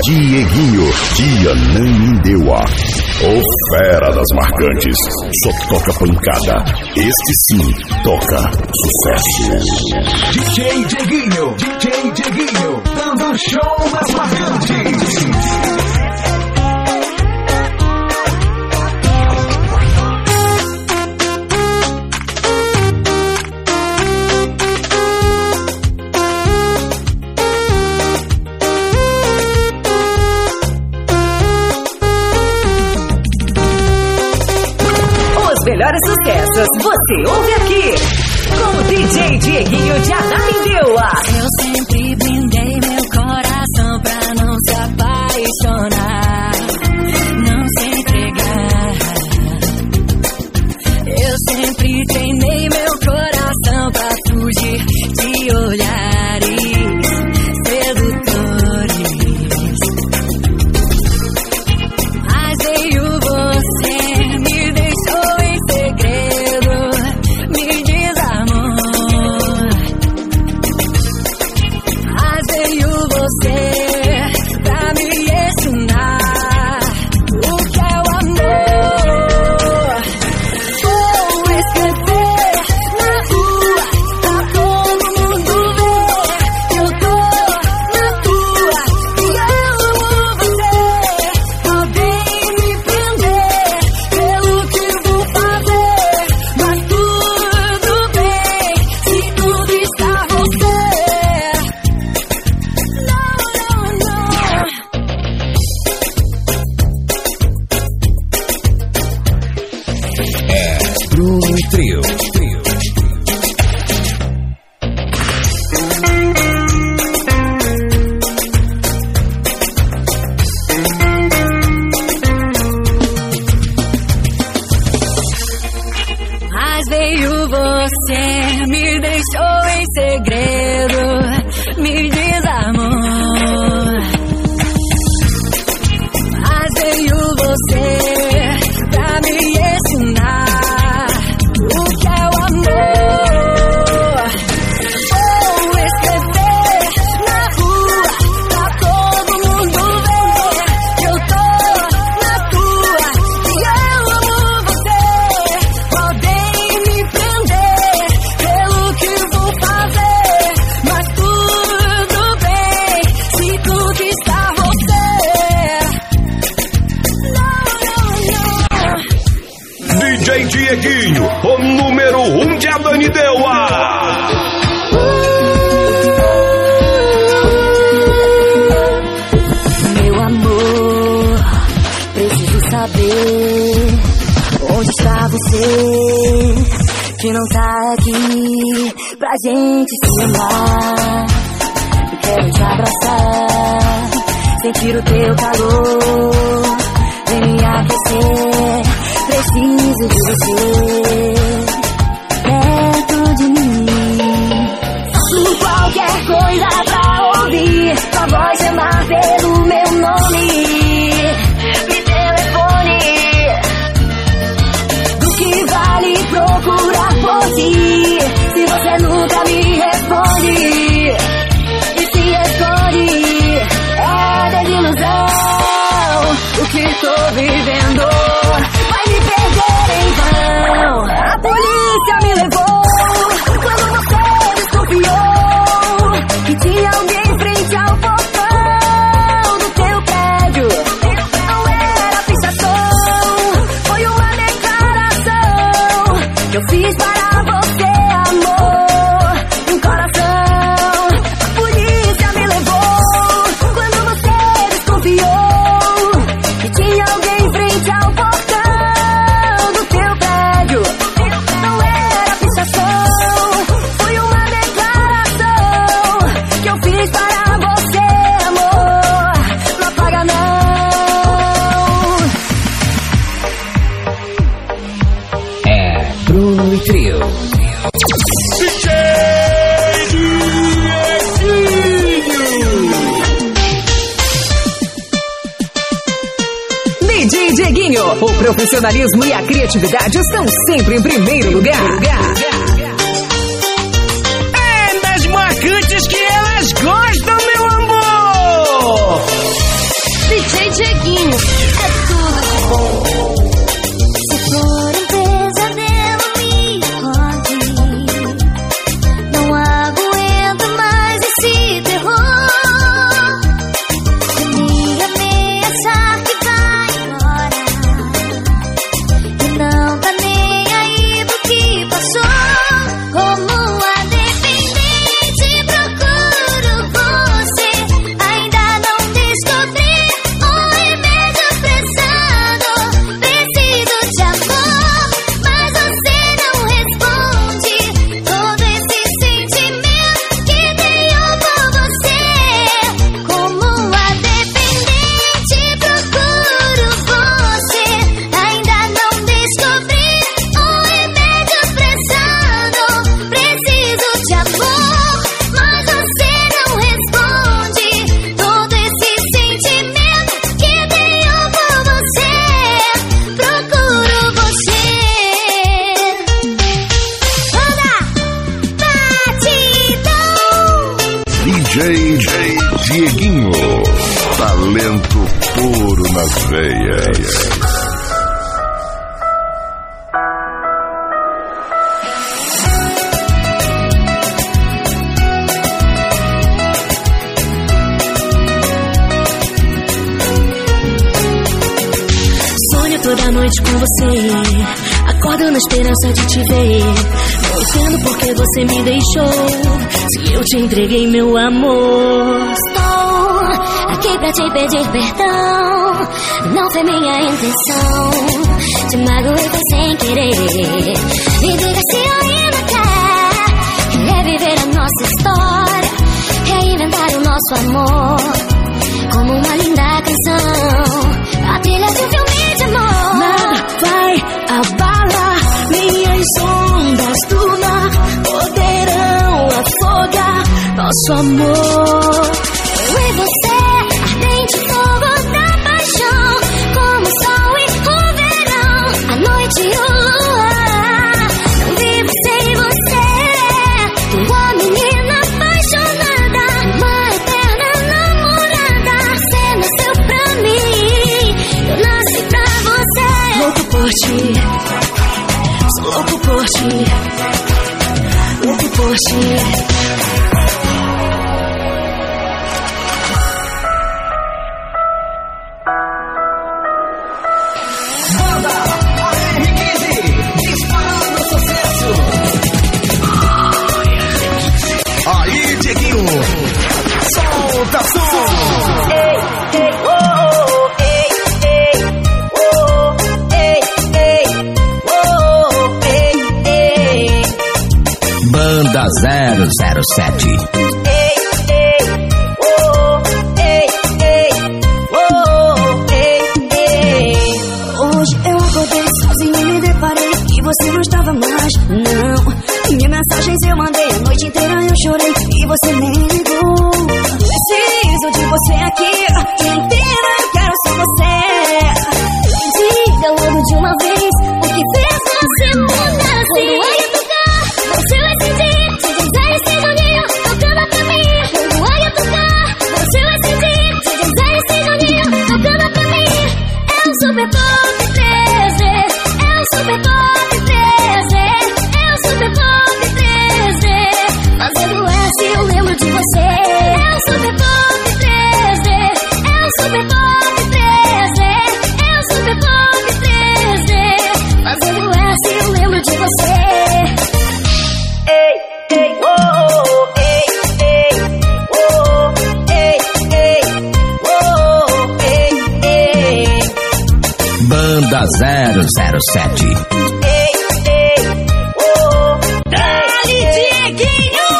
Dieguinho de Ananindeua, o fera das marcantes, só toca pancada, este sim toca sucesso. DJ Dieguinho, dando show nas marcantes. Melhores sucessos, você ouve aqui com o DJ Dieguinho de Ananindeua. Eu sempre blindei meu coração pra não se apaixonar, não se entregar. Eu sempre treinei meu coração pra fugir de olhares sedutores. Mas veio você, me deixou em segredo, me desarmou. Mas veio você pra me ensinar o que é o amor. Vou escrever na rua pra todo mundo ver que eu tô na tua e eu amo você. Podem me prender pelo que vou fazer, mas tudo bem se conquistar você. Bruno e Trio. Mas veio você, me deixou em segredo, me desarmou. Mas veio você pra me ensinar o que é o amor. Vou escrever na rua pra todo mundo ver que eu tô na tua e eu amo você. Podem me prender pelo que vou fazer, mas tudo bem se conquistar você. DJ Dieguinho, o número 1 de Ananindeua. Meu amor, preciso saber onde está você, que não tá aqui pra gente se amar. Eu quero te abraçar, sentir o teu calor, vem me aquecer. Preciso de você perto de mim. Faço qualquer coisa pra ouvir tua voz chamar pelo meu nome. Me telefone. Do que vale procurar por ti se você nunca me responde? E se esconde, é desilusão o que tô vivendo. Vai me perder em vão. A polícia me levou quando você desconfiou que tinha alguém em frente ao portão do teu prédio. Não era pichação, foi uma declaração que eu fiz para você, amor, um coração. A polícia me levou quando você desconfiou que tinha alguém em frente ao portão do teu prédio. Não era pichação, foi uma declaração que eu fiz para você, amor. Não apaga não. É Bruno e Trio. DJ Dieguinho, o profissionalismo e a criatividade estão sempre em primeiro lugar. É das marcantes que elas gostam, meu amor! DJ Dieguinho, talento puro nas veias. Sonho toda noite com você, acordo na esperança de te ver. Não entendo por que você me deixou, se eu te entreguei meu amor. Estou aqui pra te pedir perdão, não foi minha intenção. Te magoei foi sem querer. Me diga se ainda quer reviver a nossa história, reinventar o nosso amor como uma linda canção, a trilha de um filme de amor. Nada vai abalar, nem as ondas do mar poderão afogar nosso amor. Eu e você, ardente fogo da paixão, como o sol e o verão, a noite e o luar. Não vivo sem você, tua menina apaixonada, uma eterna namorada. Você nasceu pra mim, eu nasci pra você. Louco por ti, sou louco por ti, louco por ti. Aí, Dieguinho, solta som. Ei, ei, oh, ei, ei, oh, ei, ei, oh, ei, ei. Banda 007. Ei, ei, oh, ei, ei, oh, ei, ei. Hoje eu acordei sozinho e me deparei que você não estava mais, não. Minhas mensagens eu mandei a noite inteira, eu chorei e você nem ligou. Preciso de você aqui, inteira eu quero só você. Diga logo de uma vez o que fez você mudar. Quando o ar tocar, você vai sentir. Se quiser esse doninho, tocando pra mim. Quando o ar tocar, você vai sentir. Se quiser esse doninho, tocando pra mim. É um super pop 13, é um super pop 13, é um super pop 13. Fazendo S eu lembro de você. É um super pop 13, é um super pop 13, é um super pop 13. Fazendo S eu lembro de você. Ei, ei, oh, ei, ei, oh, ei, ei, oh, ei, ei. Banda 007. Ei, ei, oh, Dali Dieguinho!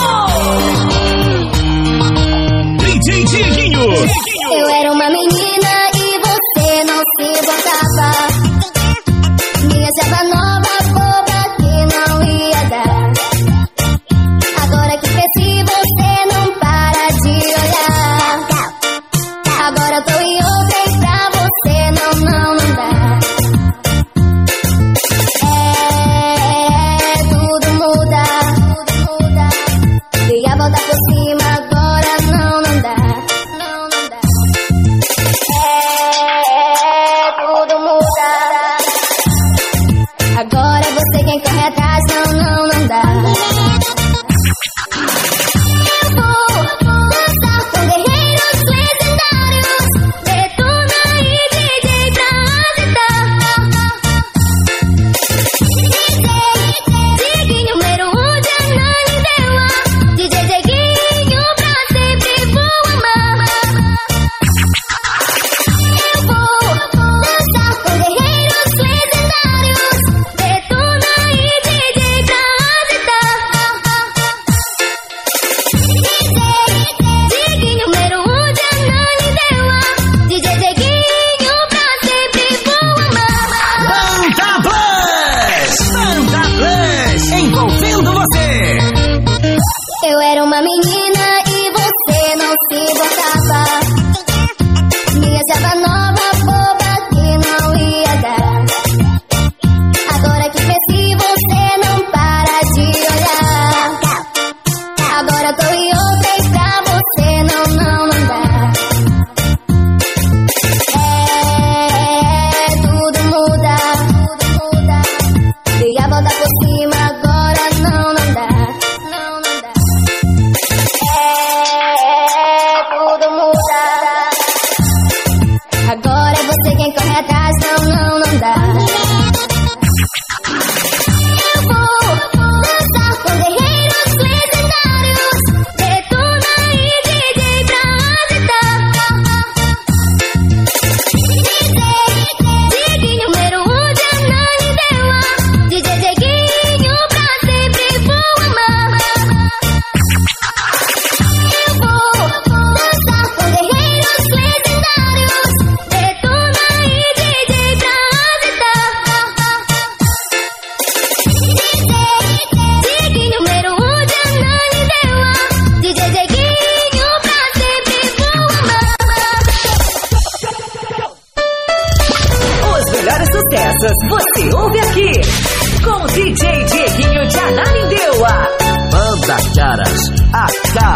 DJ Dieguinho. Eu era uma menina e você não se importava. Minha selva nova, boba que não ia dar. Agora que cresci, você não para de olhar. Agora eu tô em outra e pra você não dá.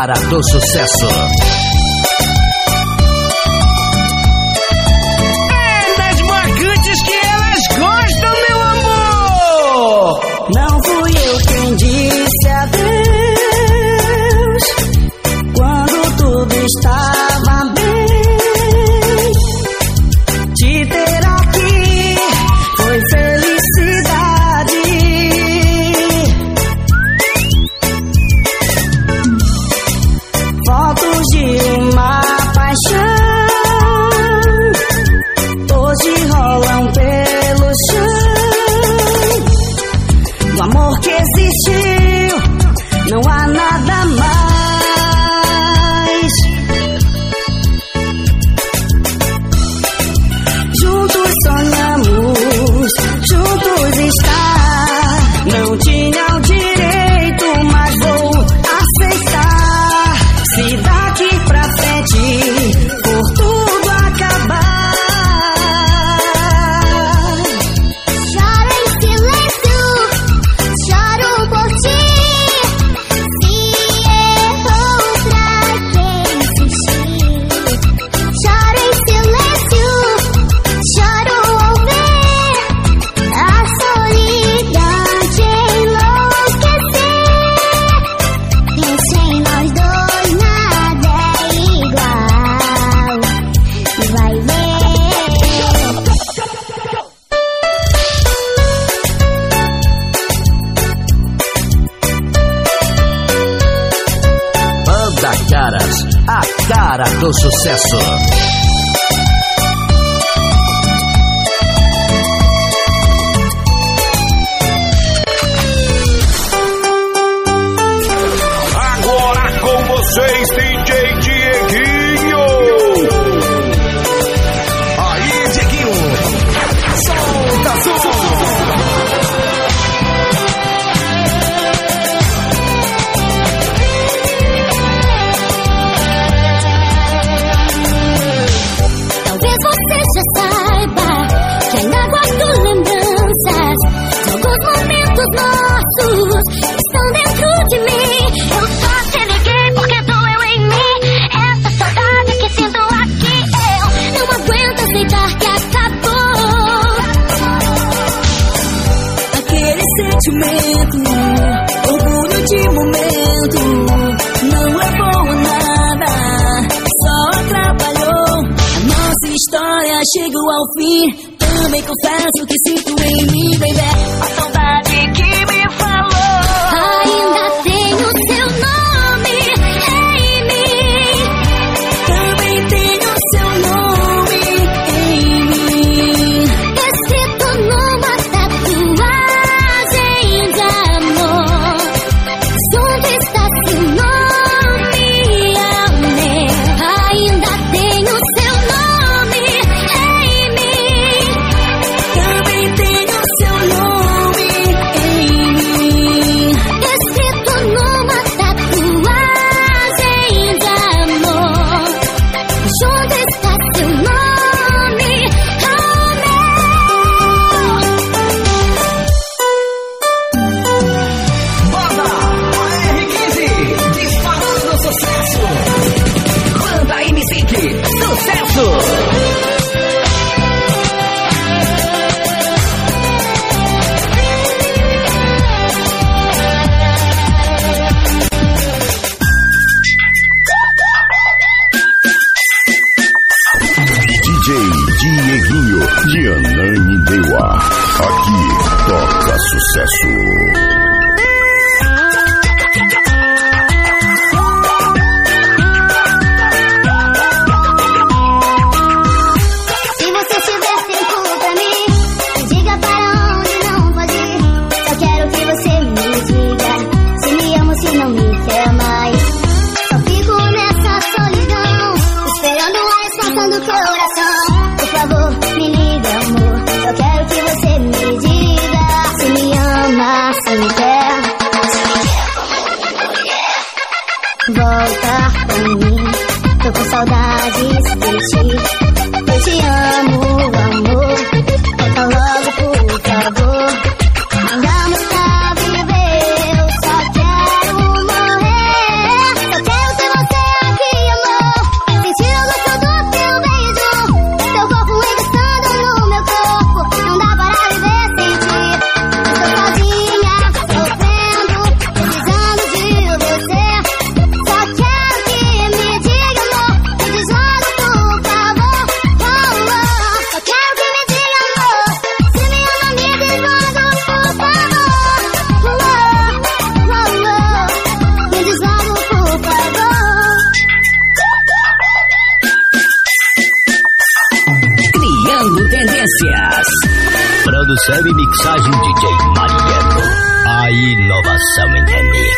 cara do sucesso. É das marcantes que elas gostam, meu amor. Não fui eu quem disse adeus quando tudo estava bem. Te ter aqui foi felicidade. Fotos de uma paixão hoje rolam pelo chão. Do amor que existiu não há nada mais. Juntos sonhamos, juntos estar. Não tinha o direito, mas vou aceitar. Se daqui pra frente por tudo acabar. Choro em silêncio, choro por ti. Se errou pra quem insistir. Choro em silêncio, choro ao ver a solidão te enlouquecer. Entre nós dois nada é igual. Vai ver. Banda Caras, a cara do sucesso. Agora com vocês, DJ Dieguinho. Aí, Dieguinho, solta som. Talvez você já saiba que ainda guardo lembranças de alguns momentos nossos que estão dentro de mim. Eu só te liguei porque doeu em mim essa saudade que sinto aqui. Eu não aguento aceitar que acabou Aquele sentimento, orgulho de momento, não levou a nada, só atrapalhou. A nossa história chegou ao fim. Também confesso que sinto em mim, baby, a saudade que me falou. Ainda tenho seu nome em mim. Também tenho seu nome em mim. Escrito numa tatuagem de amor. Junto está seu nome, amém. Ainda tenho seu nome em mim. Também tenho seu nome em mim. Escrito numa tatuagem de amor. Junto está seu nome, Banda R15, disparando sucesso. Banda M5, sucesso. DJ Dieguinho de Ananindeua. Aqui toca sucesso. Se você tiver tempo pra mim, me diga para onde não pode ir. Só quero que você me diga se me ama ou se não me quer mais. Só fico nessa solidão, esperando a resposta do coração. Por favor, me liga, amor. Eu quero que você me diga se me ama, se me quer. Volta pra mim, tô com saudades de ti. Eu te amo, amor. Volta logo, por favor. Andamos pra viver. Eu só quero morrer. Só quero Produção e mixagem DJ Mariano. A inovação em remix.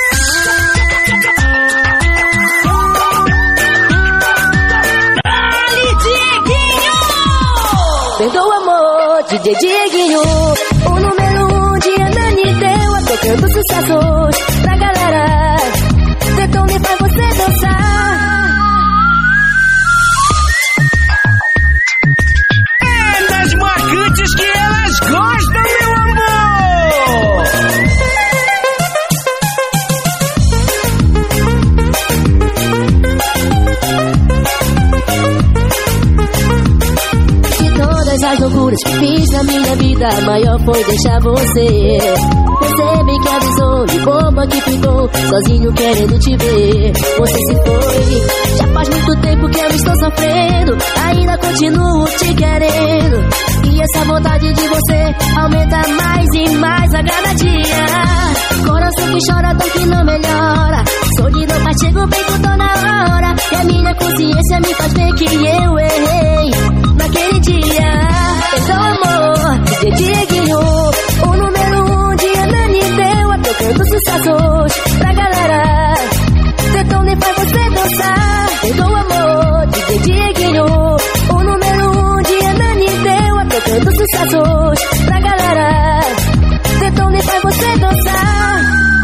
Perdoa, amor, DJ Dieguinho, o número 1 de Ananindeua, tocando sucessos pra galera. Detone faz você dançar. É das marcantes que elas gostam, meu amor. As loucuras que fiz na minha vida, a maior foi deixar você. Você bem que avisou, de bomba que ficou, sozinho querendo te ver. Você se foi, já faz muito tempo que eu estou sofrendo, ainda continuo te querendo. E essa vontade de você aumenta mais e mais a cada dia. Coração que chora, dor que não melhora, solidão castigo bem com toda hora. E a minha consciência me faz ver que eu errei naquele dia. Perdoa, amor, DJ Dieguinho, o número 1 de Ananindeua, tocando sucessos pra galera. Detone faz você dançar. Perdoa, amor, DJ Dieguinho, o número 1 de Ananindeua, tocando sucessos pra galera. Detone faz você dançar.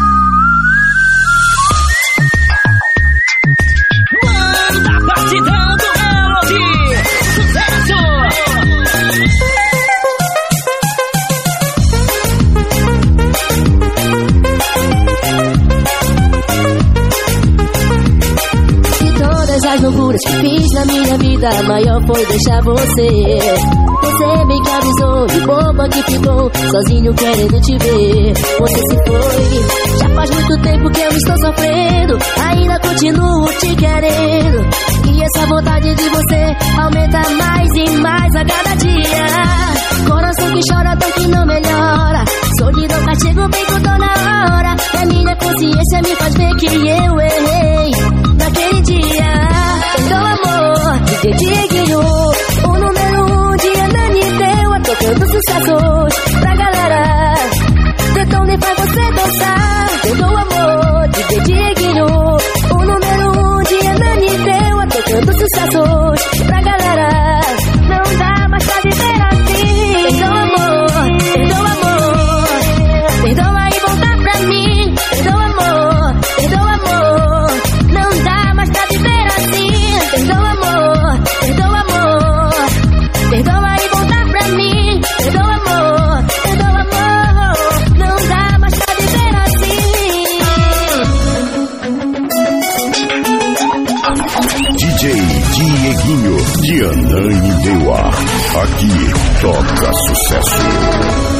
Manda batidão do Melody. Sucesso! As loucuras que fiz na minha vida, a maior foi deixar você. Você bem que avisou, de bomba que ficou, sozinho querendo te ver. Você se foi, já faz muito tempo que eu estou sofrendo, ainda continuo te querendo. E essa vontade de você aumenta mais e mais a cada dia. Coração que chora, dor que não melhora, solidão castigo bem com toda hora. E a minha consciência me faz ver que eu errei naquele dia. Perdoa, amor, DJ Dieguinho, o número 1 de Ananindeua, tocando sucessos pra galera. Detone faz você dançar. Perdoa, amor, DJ Dieguinho, o número 1 de Ananindeua, tocando sucessos pra galera. Não dá mais pra viver assim. Perdoa, amor, perdoa, amor, perdoa e volta pra mim. Perdoa, amor, perdoa, amor, não dá mais pra viver assim. Perdoa, amor, perdoa, amor, perdoa e volta pra mim. Perdoa, amor, perdoa, amor, não dá mais pra viver assim. DJ Dieguinho de Ananindeua. Aqui toca sucesso.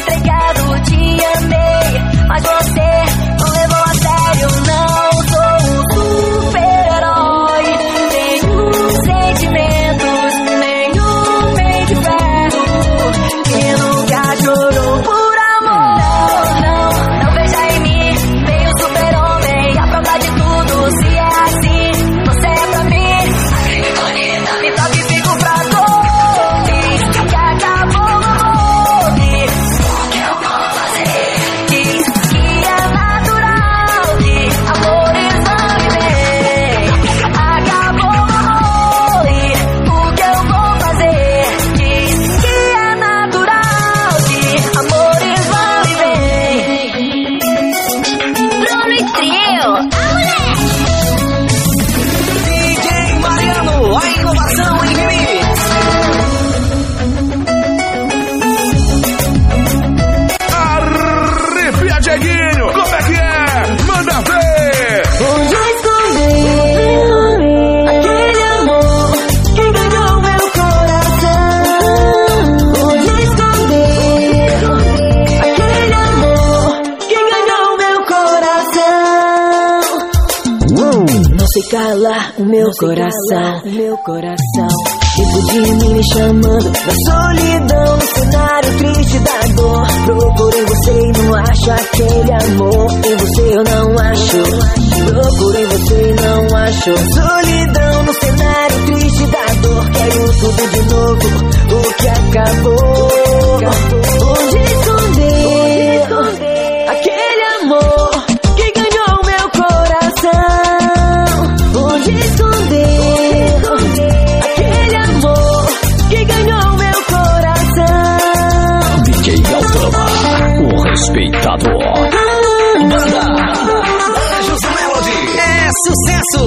Mas você não levou a sério, não sou calar o meu coração. Tipo de mim me chamando na solidão, no cenário triste da dor. Procurei você e não acho aquele amor. Em você eu não acho. Procurei você e não acho. Solidão no cenário triste da dor. Quero tudo de novo, o que acabou. Onde esconder aquele amor que ganhou meu coração? Onde esconder aquele amor que ganhou meu coração? DJ Altama, o respeitador. Banda José Melody é sucesso.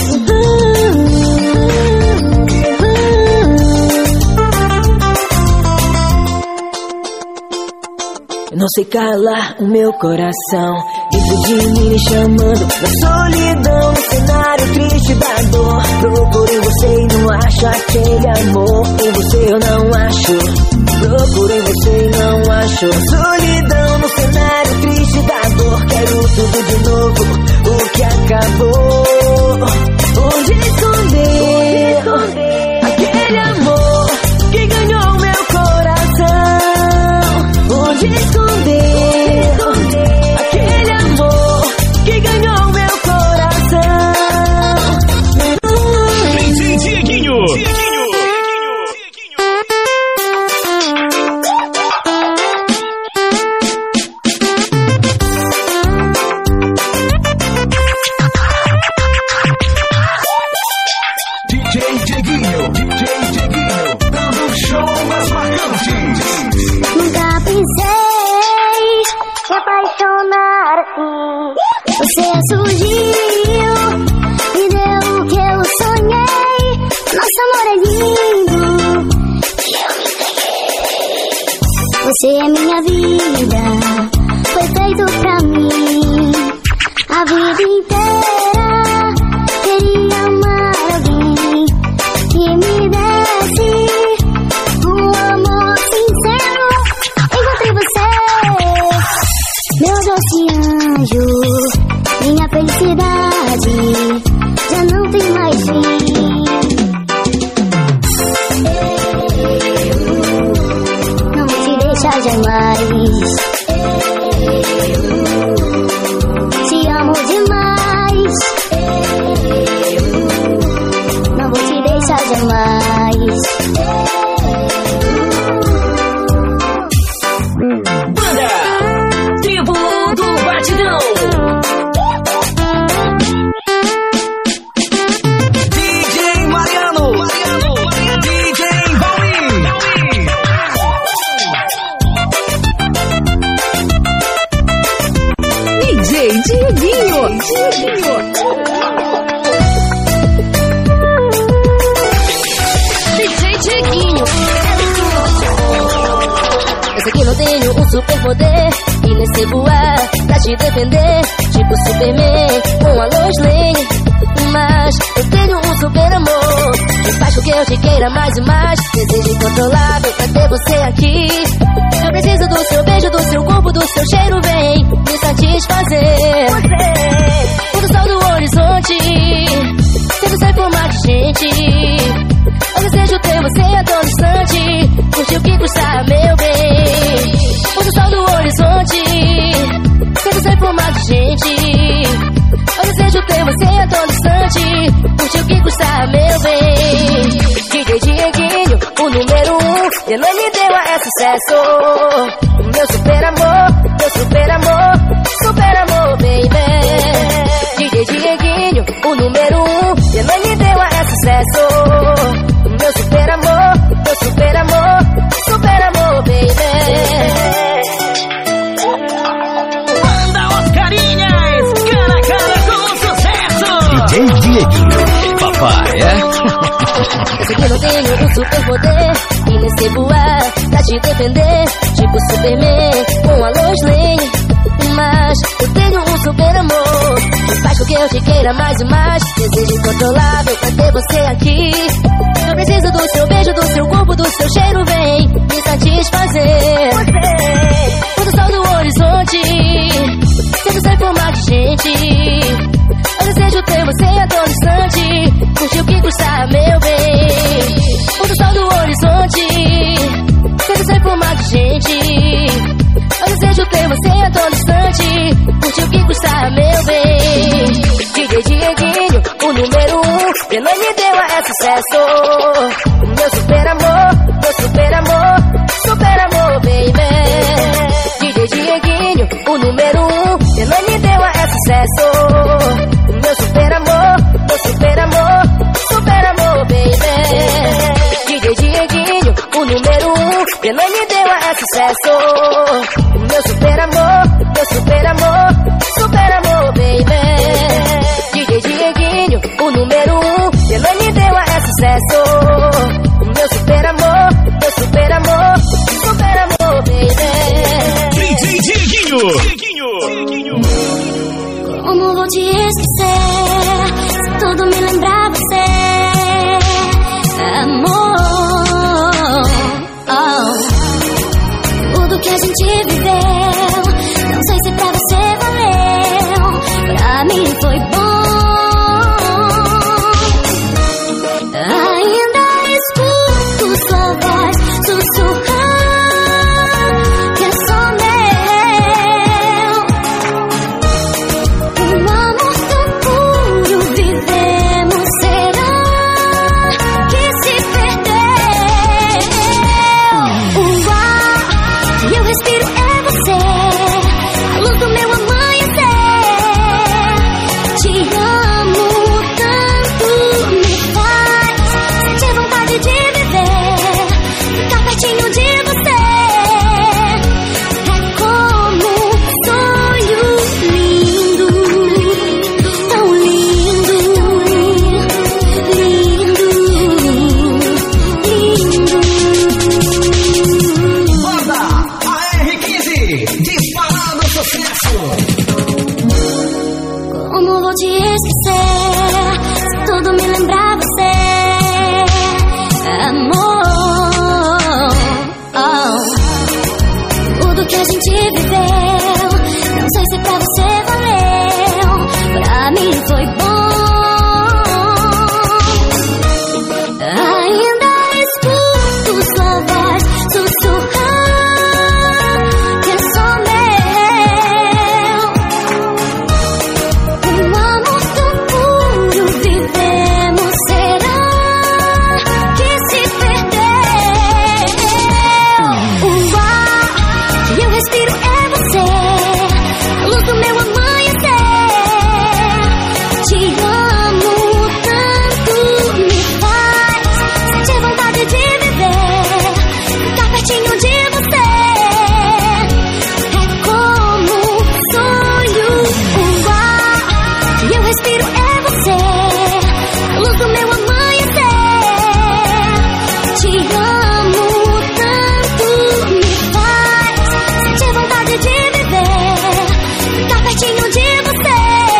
Não sei calar o meu coração, dentro de mim me chamando na solidão, no cenário triste da dor. Procurei você e não acho aquele amor. Em você eu não acho. Procurei você e não acho. Solidão no cenário triste da dor. Quero tudo de novo, o que acabou. Onde esconder aquele amor que ganhou meu coração? Onde esconder aquele amor que ganhou meu coração? Dieguinho. DJ Dieguinho, dando um show nas marcantes. Nunca pensei me apaixonar assim. Você surgiu, me deu o que eu sonhei. Nosso amor é lindo e eu me entreguei. Você é minha vida, foi feito pra mim. A vida inteira queria amar alguém que me desse um amor sincero. Encontrei você, meu doce anjo, minha felicidade já não tem mais fim. Não vou te deixar jamais. Te amo demais. Não vou te deixar jamais. Banda Tribo do Batidão. DJ Mariano, DJ Bauri. DJ Dieguinho. DJ Dieguinho. Eu sei que não tenho um superpoder e nem sei voar pra te defender, tipo Superman com a Lois Lane. Mas eu tenho um super amor que faz com que eu te queira mais e mais. Desejo incontrolável pra ter você aqui. Eu preciso do seu beijo, do seu corpo, do seu cheiro. Vem me satisfazer. Quando o sol do horizonte sempre sai formar de gente, eu desejo ter você a todo instante. Curte o que custa, meu bem. Quando o sol do horizonte sempre sai formar de gente, eu desejo ter você a todo instante. Curte o que custa, meu bem. DJ Dieguinho, o número 1, e não me deu é sucesso. Meu super amor, baby. DJ Dieguinho, o número 1, e não me deu é sucesso. Meu super amor, baby. Banda Oscarinhas, cara a cara com sucesso. DJ Dieguinho, papai, é? Eu sei que não tenho um superpoder e nem sei voar pra te defender, tipo Superman com a Lois Lane. Mas eu tenho um super amor que faz com que eu te queira mais e mais. Desejo incontrolável pra ter você aqui. Eu preciso do seu beijo, do seu corpo, do seu cheiro. Vem me satisfazer. Quando o sol do horizonte sempre sai formar de gente, eu desejo ter você a todo instante. gente. Eu desejo ter você a todo instante. Curte o que custa, meu bem. DJ Dieguinho, o número 1, pelo me deu é sucesso. Meu super amor, baby. DJ Dieguinho, o número 1, pelo me deu é sucesso. Meu super amor, baby. DJ Dieguinho, o número 1, pelo me deu é sucesso. Meu super amor, baby. DJ Dieguinho, o número 1, pelo me deu é sucesso. Meu super amor, baby. DJ Dieguinho. Como vou te esquecer se tudo me lembrar você, amor. Tudo que a gente viveu, não sei se pra você valeu, pra mim foi bom. Ainda escuto sua voz sussurrar que é só meu. Um amor tão puro vivemos, será que se perdeu? O ar que eu respiro é você, a luz do meu amanhecer. Te amo tanto, me faz sentir vontade de viver, ficar pertinho de você. É como um sonho lindo, tão lindo, lindo. Banda AR15, disparado sucesso. Como vou te esquecer se tudo me lembrar você, amor. Tudo que a gente viveu, não sei se pra você valeu, pra mim foi bom. Ainda escuto sua voz sussurrar que é só meu. Um amor tão puro vivemos, será que se perdeu? O ar que eu respiro é você, a luz do meu amanhecer. Te amo tanto, me faz sentir vontade de viver, ficar pertinho de você. É como um sonho. O ar que eu respiro é você, a luz do meu amanhecer. Te amo tanto, me faz sentir vontade de viver, ficar pertinho de você.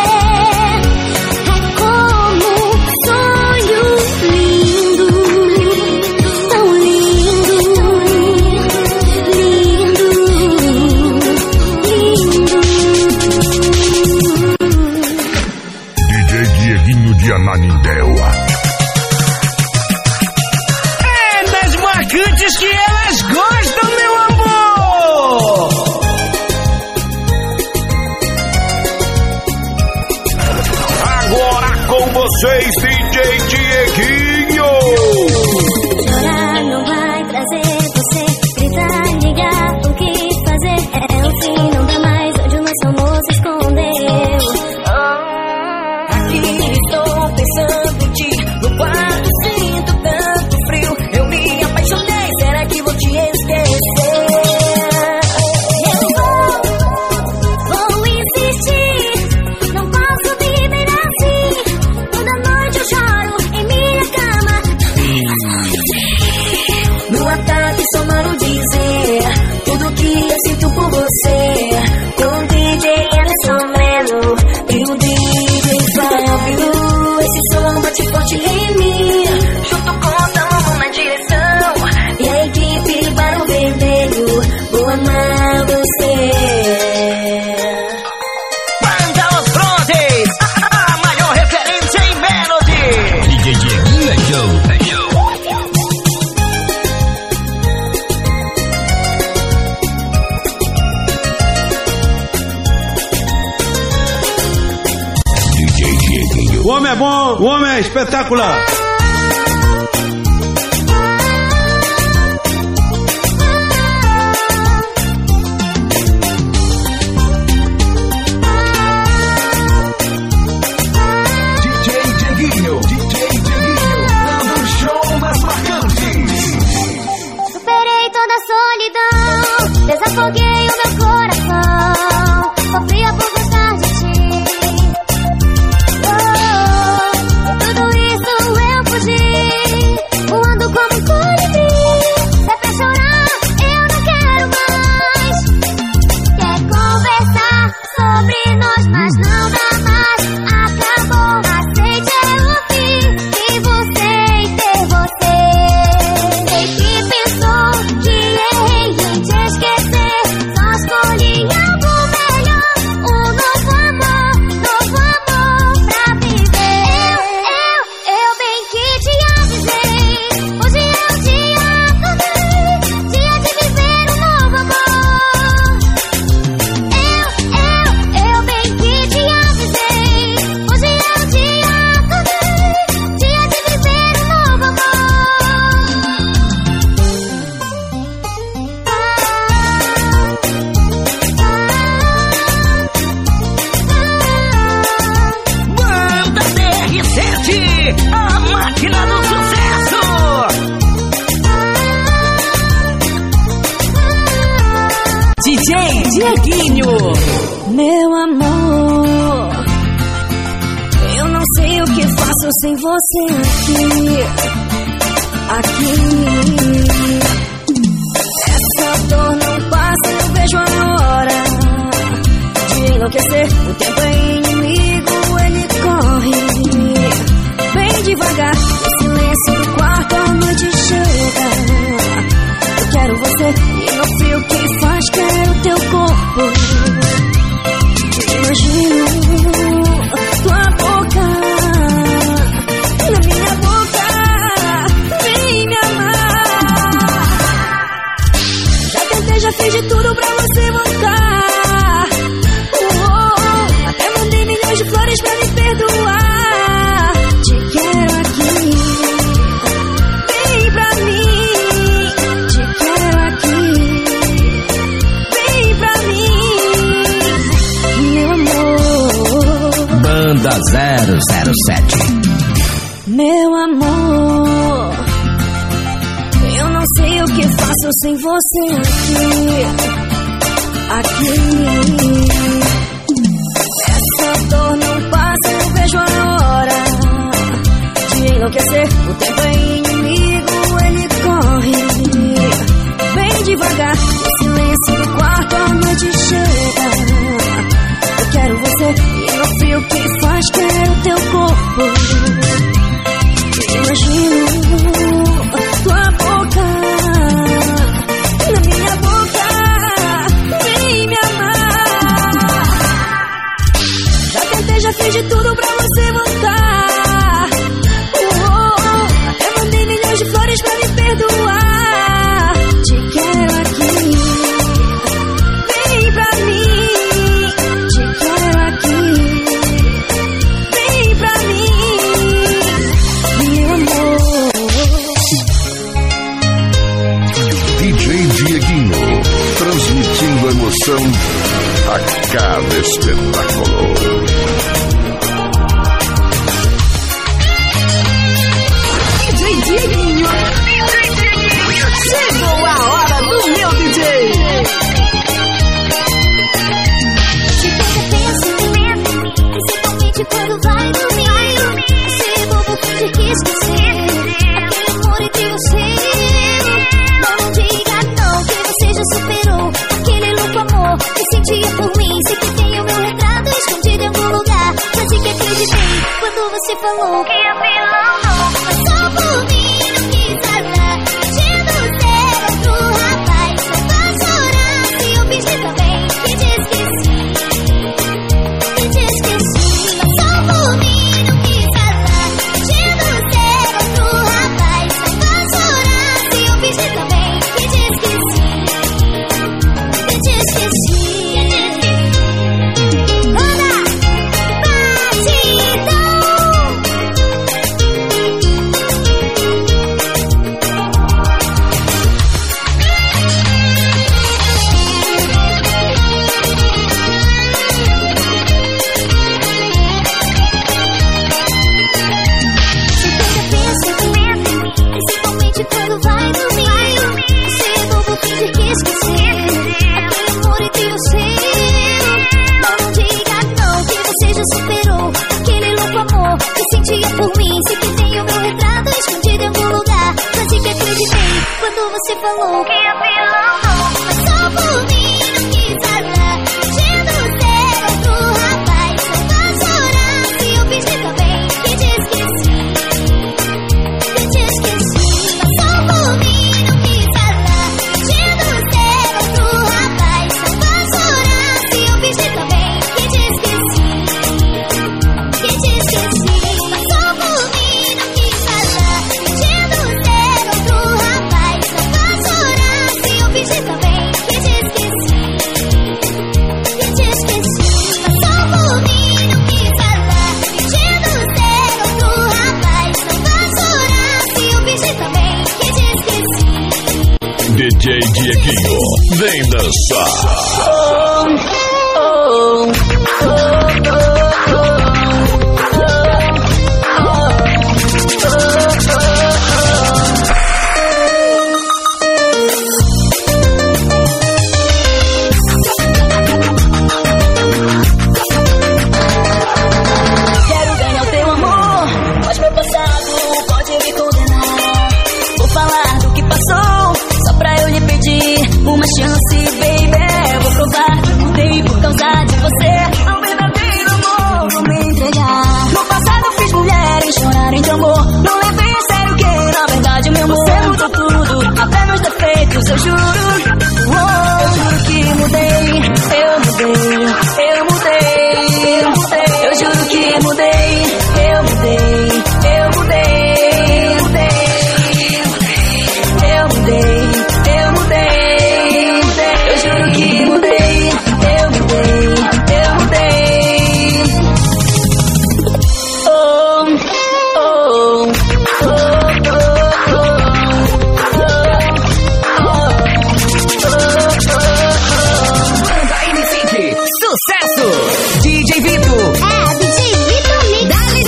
É como um sonho lindo, tão lindo, DJ Dieguinho de Ananindeua. É das marcantes que elas gostam, meu amor. Agora com vocês, DJ Dieguinho. chorar não vai trazer você, gritar e ligar, o que fazer? É o fim, não dá mais onde o nosso amor se escondeu. Aqui estou pensando em ti, no quarto sinto tanto frio. Eu me apaixonei, será que você homem é bom, o homem é espetacular. Desafoguei o meu coração, sofria por gostar de ti. Tudo isso eu fugi, voando como um colibri. Se é pra chorar, eu não quero mais. Quer conversar sobre nós, mas não dá mais. Acabou, aceite o fim de você e ter você. Sei que pensou que errei em te esquecer. Só escolhi algo melhor, um novo amor pra viver. Eu bem que te avisei. Hoje é o dia, acordei, dia de viver um novo amor. Eu bem que te avisei. Hoje é o dia, acordei, dia de viver um novo amor. Banda DR7, a máquina do sucesso. DJ Dieguinho. Meu amor, eu não sei o que faço sem você aqui. Essa dor não passa, eu vejo a hora de enlouquecer. O tempo é inimigo, ele corre bem devagar. No silêncio do quarto a noite chega. Eu quero você e no frio que faz quero teu corpo. Imagino tua boca na minha boca, vem me amar. Já tentei, já fiz de tudo pra você voltar. Até mandei milhões de flores pra me perdoar. Te quero aqui, vem pra mim. Te quero aqui, vem pra mim, meu amor. Banda 007. Meu amor, eu não sei o que faço sem você aqui. Essa dor não passa, eu vejo a hora de enlouquecer. O tempo é inimigo, ele corre bem devagar. No silêncio do quarto a noite chega. Eu quero você e no frio que faz quero teu corpo. Imagino tua boca na minha boca, vem me amar. Já tentei, já fiz de tudo pra você voltar. Até mandei milhões de flores pra me perdoar. Te quero aqui, vem pra mim. Te quero aqui, vem pra mim, meu amor. DJ Dieguinho, transmitindo emoção a cada espetáculo. DJ Dieguinho. Chegou a hora do meu DJ. Te pensa, principalmente quando vai dormir. Esse bobo de que esquecer aquele amor entre você. Não diga não que você já superou aquele louco amor que sentia por mim. Sei que tem o meu retrato escondido em algum lugar, mas sei que acreditei quando você falou que ia vilão não. Mas só por mim não quis falar de ser outro rapaz. Não vai chorar se eu fingir também que te esqueci. Que te esqueci. Mas só por mim não quis falar de ser outro rapaz. Não vai chorar se eu fingir também que te esqueci. Que te esqueci. Roda, batidão. que apilando. Passou por mim, não quis falar, fingindo ser outro rapaz. Não faz chorar se eu fingir também que te esqueci. Que te esqueci. Passou por mim, não quis falar, fingindo ser outro rapaz. Não faz chorar se eu fingir também que te esqueci. Que te esqueci. Passou por mim, não quis falar, fingindo ser outro rapaz. Não faz chorar se eu fingir também que te esqueci. Que te esqueci. Passou por mim, não quis falar, fingindo ser outro rapaz. Não faz chorar se eu fingir também que te esqueci. DJ Dieguinho, vem dançar. Quero ganhar o teu amor, mas meu passado pode me condenar. Vou falar do que passou, só pra eu lhe pedir uma chance, baby. Vou provar que mudei por causa de você. Ao verdadeiro amor vou me entregar. No passado fiz mulheres chorarem de amor. Não levei a sério que na verdade meu amor você mudou tudo, até meus defeitos, eu juro. Juro que mudei, eu mudei, eu mudei, eu mudei. Eu juro que mudei, eu mudei, eu mudei, mudei. Eu mudei, eu mudei, mudei. Eu juro que mudei, eu mudei, eu mudei. Oh, oh, oh, Banda M5, sucesso! DJ Vitor. É, DJ Vitor Mix. Dale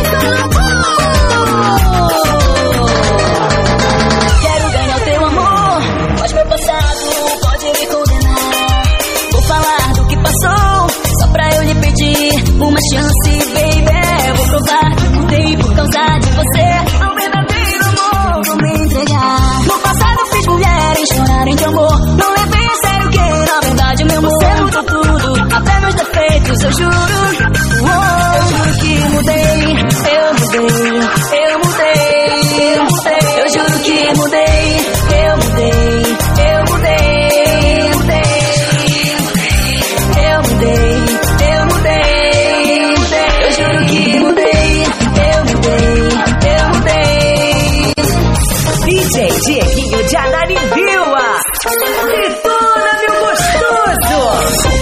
quero ganhar o teu amor, mas meu passado pode me condenar. Vou falar do que passou, só pra eu lhe pedir uma chance, baby. Vou provar que mudei por causa de você. Ao verdadeiro amor vou me entregar. No passado fiz mulheres chorarem de amor. Não levei a sério que na verdade meu amor você mudou tudo, até meus defeitos, eu juro. Juro que mudei, eu mudei, eu mudei, eu mudei. Eu juro que mudei, eu mudei, eu mudei, mudei. Eu mudei, eu mudei, mudei. Eu juro que mudei, eu mudei, eu mudei. DJ Dieguinho de Ananindeua. Detona, meu gostoso.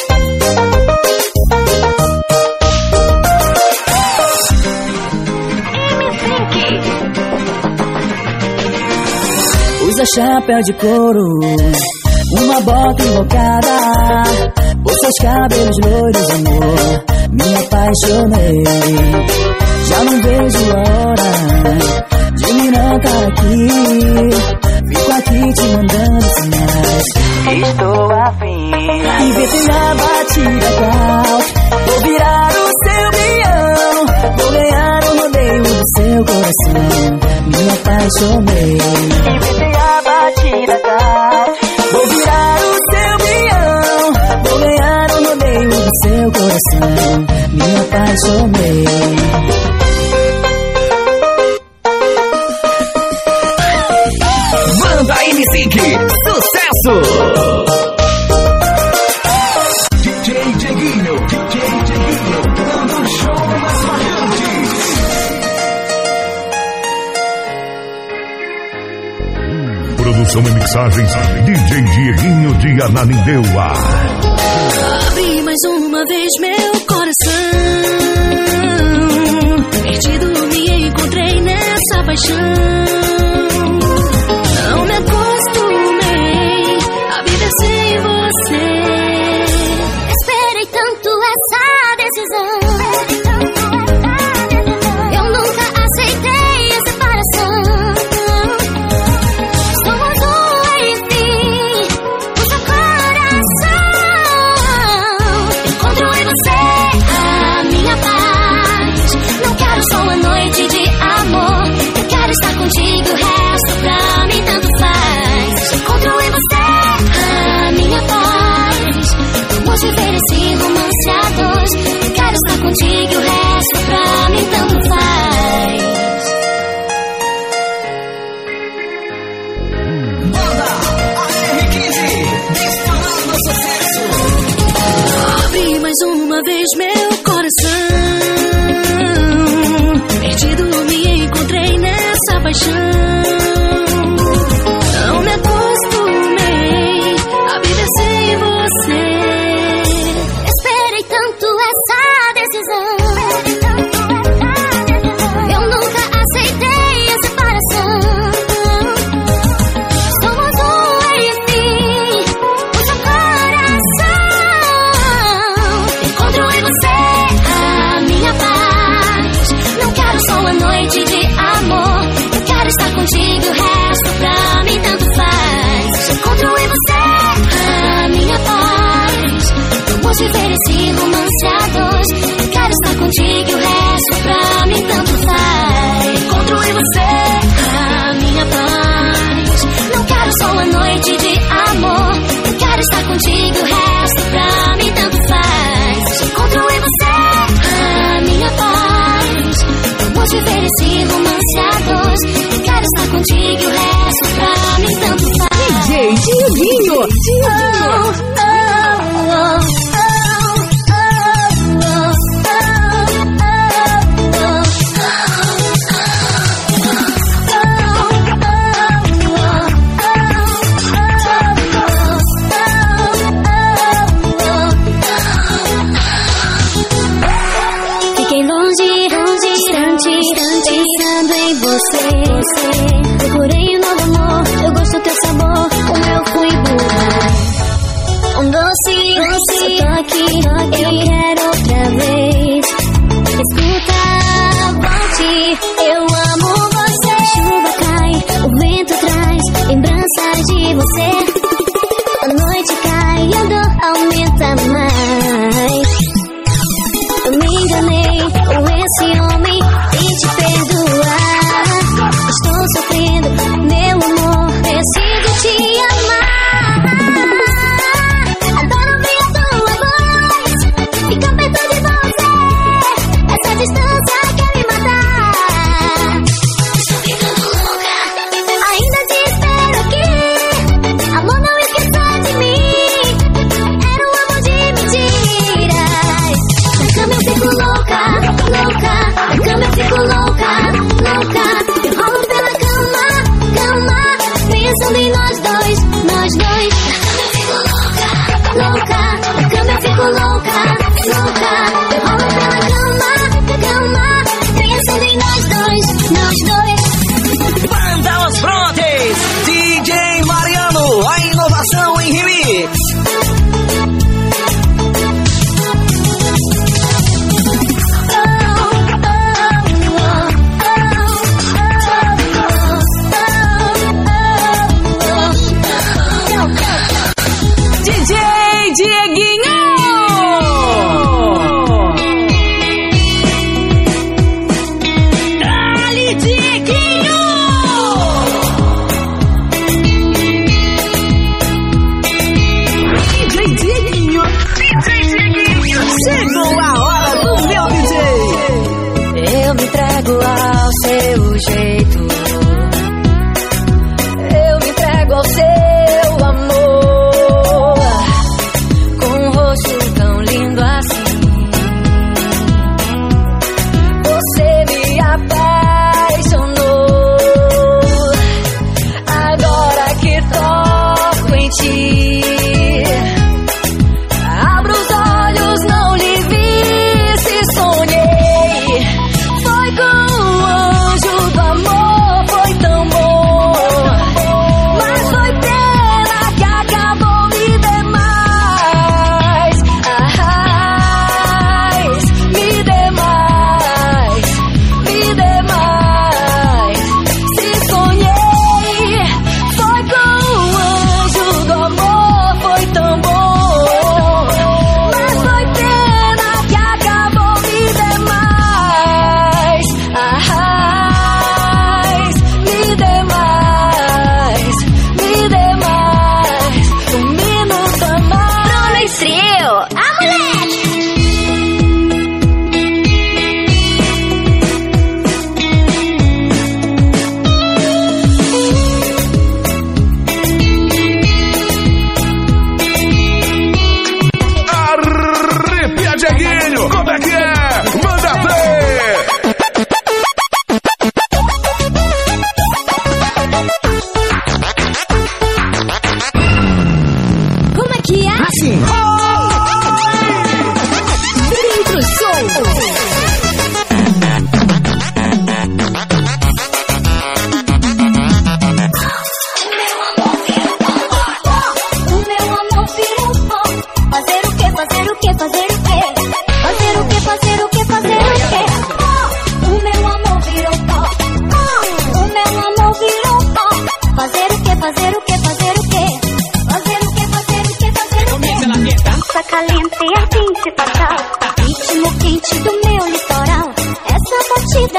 Usa chapéu de couro, uma bota invocada. Os seus cabelos loiros, amor, me apaixonei. Já não vejo a hora de me notar aqui. Fico aqui te mandando sinais. Estou afim. E ver se na batida couch. Vou virar o seu peão. Vou ganhar o rodeio do seu coração. Me apaixonei. E ver se a batida couch. Vou virar o seu peão. Vou ganhar o rodeio do seu coração. Me apaixonei. Banda M5, sucesso! DJ Dieguinho, dando um show mais marcante. Produção e mixagens, DJ Dieguinho de Ananindeua. Abri mais uma vez meu coração. Perdido me encontrei nessa paixão. Não me acostumei a viver sem você. Esperei tanto essa decisão. Eu nunca aceitei a separação. Somos um, enfim, o seu coração. Encontro em você a minha paz. Não quero só uma noite de amor. Eu quero estar contigo fez meu coração. Perdido me encontrei nessa paixão. Não me acostumei a viver sem você. Esperei tanto essa decisão. Eu nunca aceitei a separação. Somos um enfim, o seu coração. Encontro em você a minha paz. Não quero só uma noite de amor. Eu quero estar contigo, o resto pra mim tanto faz. Encontro em você a minha paz. Vamos viver esse romance a dois. Eu quero estar contigo e o resto pra mim tanto faz. Encontro em você a minha paz. Não quero só uma noite de amor. Eu quero estar contigo e o resto pra mim tanto faz. Encontro em você a minha paz. Vamos viver esse romance a dois. Eu quero estar contigo e o resto pra mim tanto faz. DJ Dieguinho. Fiquei longe, distante, pensando em você. Procurei um novo amor, eu gosto do teu sabor, como eu fui burra. Um doce toque, eu quero outra vez. Escuta, volte, eu amo você. A chuva cai, o vento traz lembranças de você. A noite cai e a dor aumenta mais. Eu me enganei com esse homem e te perdoar. Estou sofrendo, meu amor, preciso te amar. Adoro ouvir a tua voz, ficar perto de você. Essa distância quer me matar. Estou ficando louca. Ainda te espero aqui. Amor,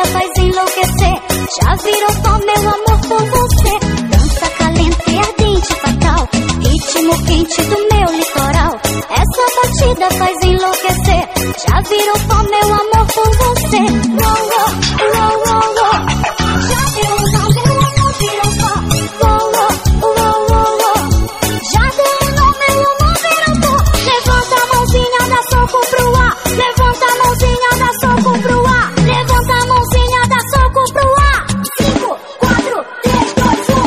batida faz enlouquecer. Já virou pó meu amor por você. Dança calenta e ardente fatal, ritmo quente do meu litoral. Essa batida faz enlouquecer. Já virou pó meu amor por você. Uou, uou, uou, uou. Já virou pó meu amor, virou pó. Uou, uou, uou, uou, uou. Já virou meu amor, virou pó. Levanta a mãozinha, dá soco pro ar. Levanta a mãozinha, dá soco pro ar. Levanta a mãozinha, dá soco pro ar. 5, 4, 3, 2, 1.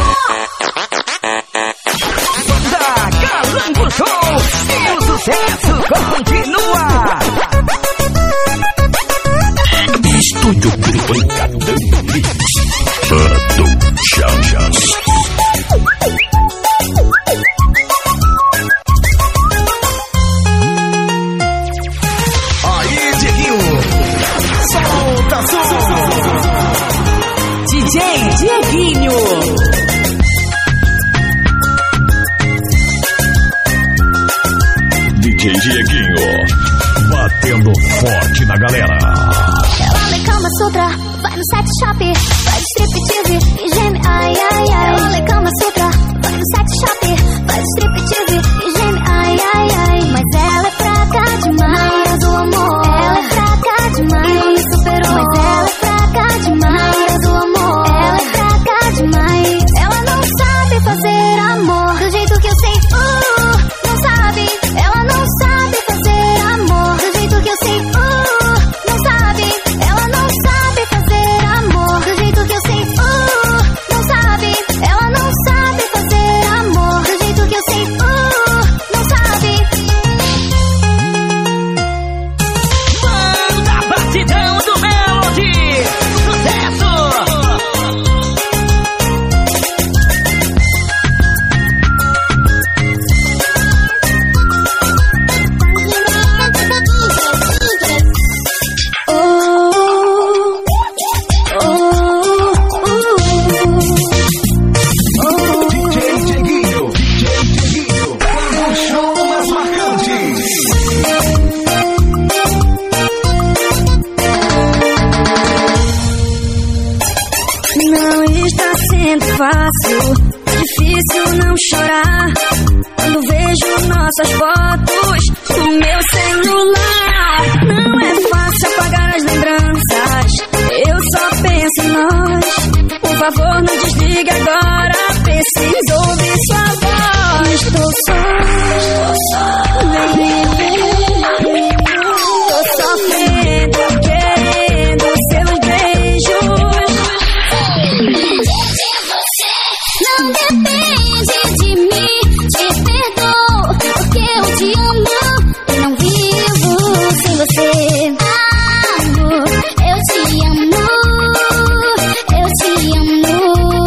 Da Calango Show, e o sucesso continua. Estúdio Brincadão Mix. Produções. Aí, Dieguinho, solta som. DJ Dieguinho. DJ Dieguinho. Batendo forte na galera. Ela lê Kama Sutra, vai no sex shop, faz striptease e geme, ai, ai, ai. Ela lê Kama Sutra, vai no sex shop, faz striptease e geme, ai, ai, ai. Mas ela é fraca demais do amor. Ela é fraca demais, não me superou. Mas ela é fraca demais do amor. Ela é fraca demais. Ela não sabe fazer amor do jeito que eu sei. Não sabe. Ela não sabe fazer amor do jeito que eu sei. Não sabe. Ela não sabe fazer amor do jeito que eu sei. Não sabe. Ela não sabe fazer amor do jeito que eu sei. Não sabe. Banda Batidão do Melody, sucesso. DJ Dieguinho, quando o show mais marcantes. Não está sendo fácil, difícil não chorar quando vejo nossas fotos no meu celular. Não é fácil apagar as lembranças, eu só penso em nós. Por favor, não desligue agora, preciso ouvir sua voz. Estou só, tô sofrendo, querendo seus beijos. Não depende de mim, te perdoo, porque eu te amo e não vivo sem você. Amor, eu te amo, eu te amo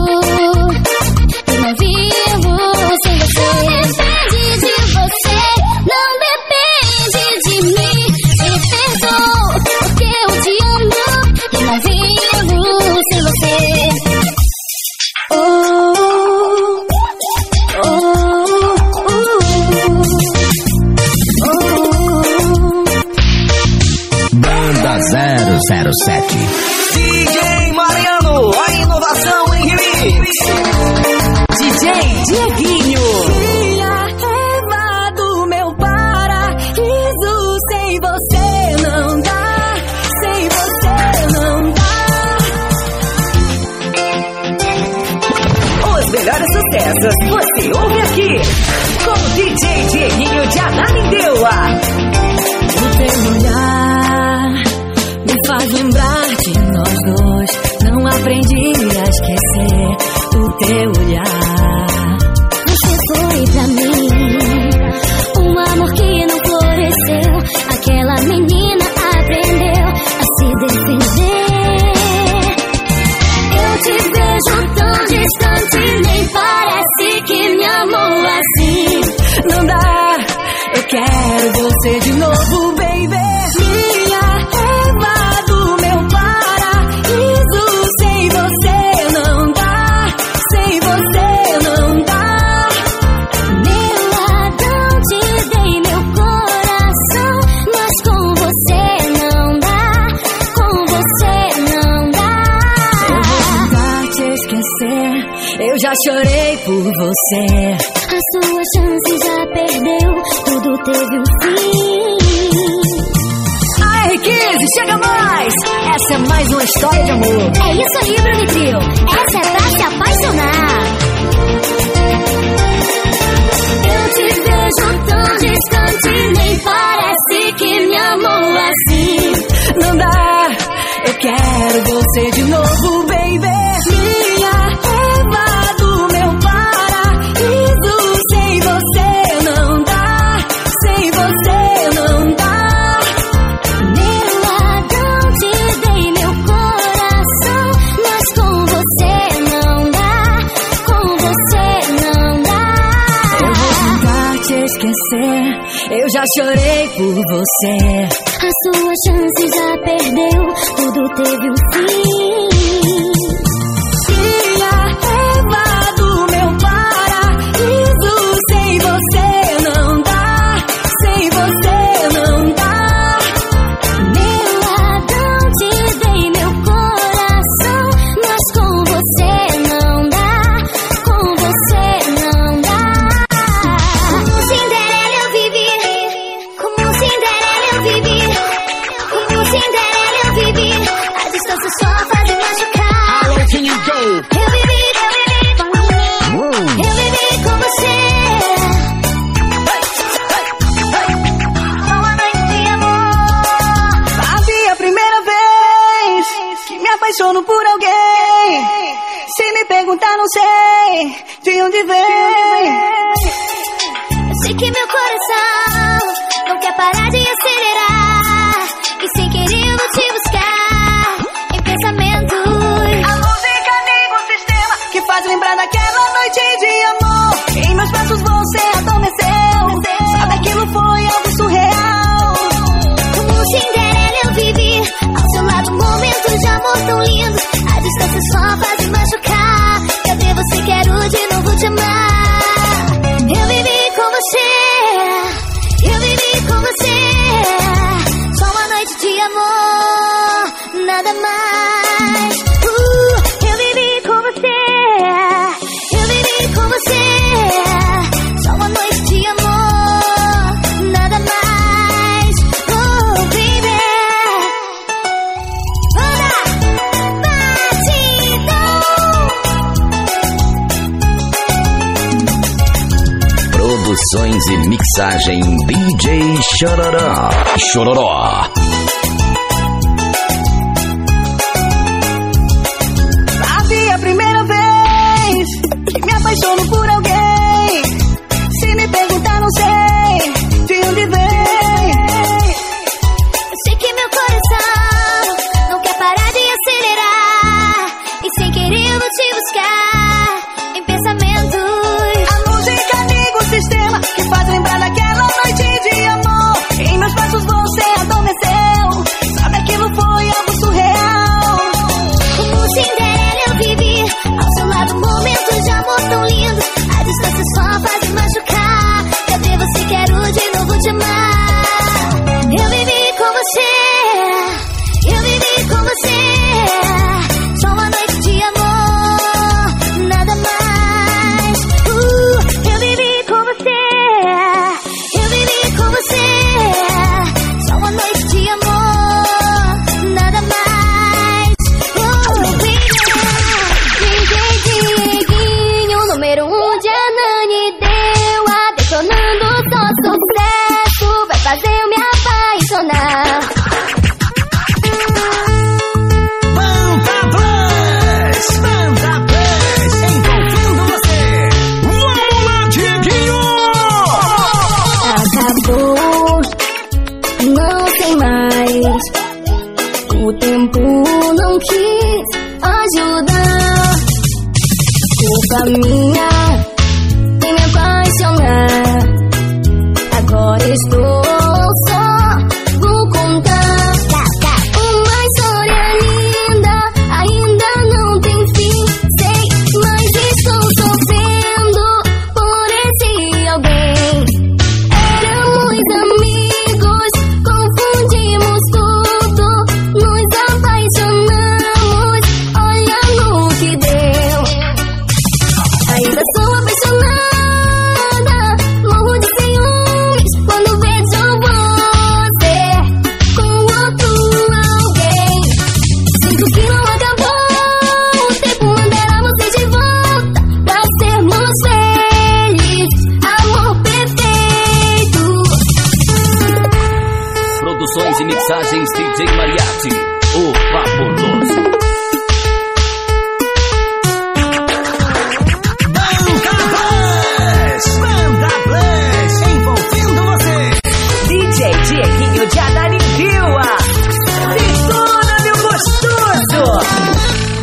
e não vivo sem você. Não depende de você, não depende de mim, te perdoo, porque eu te amo e não vivo sem você. Banda 007. DJ Mariano, a inovação em remix. DJ Dieguinho. Minha raiva do meu paraíso, sem você não dá, sem você não dá. Os melhores sucessos você ouve aqui. Com o DJ Dieguinho de Ananindeua. O teu olhar me faz lembrar de nós dois. Não aprendi a esquecer o teu olhar. Você foi pra mim um amor que não floresceu. Aquela menina aprendeu a se defender. Eu te vejo tão distante, nem parece que me amou assim. Não dá, eu quero você de novo, baby. Minha raiva do meu paraíso, sem você não dá, sem você chorei por você. A sua chance já perdeu, tudo teve um fim. Ai, Riquise, chega mais! Essa é mais uma história de amor. É isso aí, Bruno Trio. Essa é pra se apaixonar. Eu te vejo tão distante, nem parece que me amou assim. Não dá, eu quero você de novo, baby. Minha Eva do meu paraíso. Sem você não dá, sem você não dá. Meu Adão, te dei meu coração, mas com você não dá, com você não dá. Eu vou tentar te esquecer, eu já chorei por você. A sua chance já perdeu, tudo teve um fim. Minha Eva do meu paraíso. Sem você não dá, sem você não dá. Meu Adão, te dei meu coração, mas com você não dá, com você não dá. Como Cinderela eu vivi, como Cinderela eu vivi, como Cinderela eu vivi. A distância só faz me machucar. Eu vivi com você. Uma noite de amor. Sabe a primeira vez que me apaixono por alguém? Se me perguntar, não sei de onde vem. Eu sei que meu coração não quer parar de acelerar, e sem querer eu vou te buscar em pensamentos. A música liga o sistema que faz lembrar daquela noite de amor. Em meus braços você adormeceu. Sabe, aquilo foi algo surreal. Como Cinderela eu vivi, ao seu lado momentos de amor tão lindos. A distância só faz me machucar. Cadê você? Quero de novo te amar. Eu vivi com você, eu vivi com você. Só uma noite de amor, nada mais. Eu vivi com você, eu vivi com você. Só uma noite de amor, nada mais. Oh, baby. Roda, batidão. Produções e mixagem DJ Chororó. Chororó. Sabe a primeira vez que me apaixono por alguém? Se me perguntar, não sei de onde vem. Eu sei que meu coração não quer parar de acelerar, e sem querer eu vou te buscar em pensamentos. A música liga o sistema que faz lembrar daquela noite de amor. Em meus braços você adormeceu. Sabe, aquilo foi algo surreal. Como Cinderela eu vivi, ao seu lado momentos de amor tão lindos. A Mixagens DJ Mariachi, o fabuloso. Banda Bless, envolvendo você. DJ Dieguinho de Ananindeua. Detona, meu gostoso.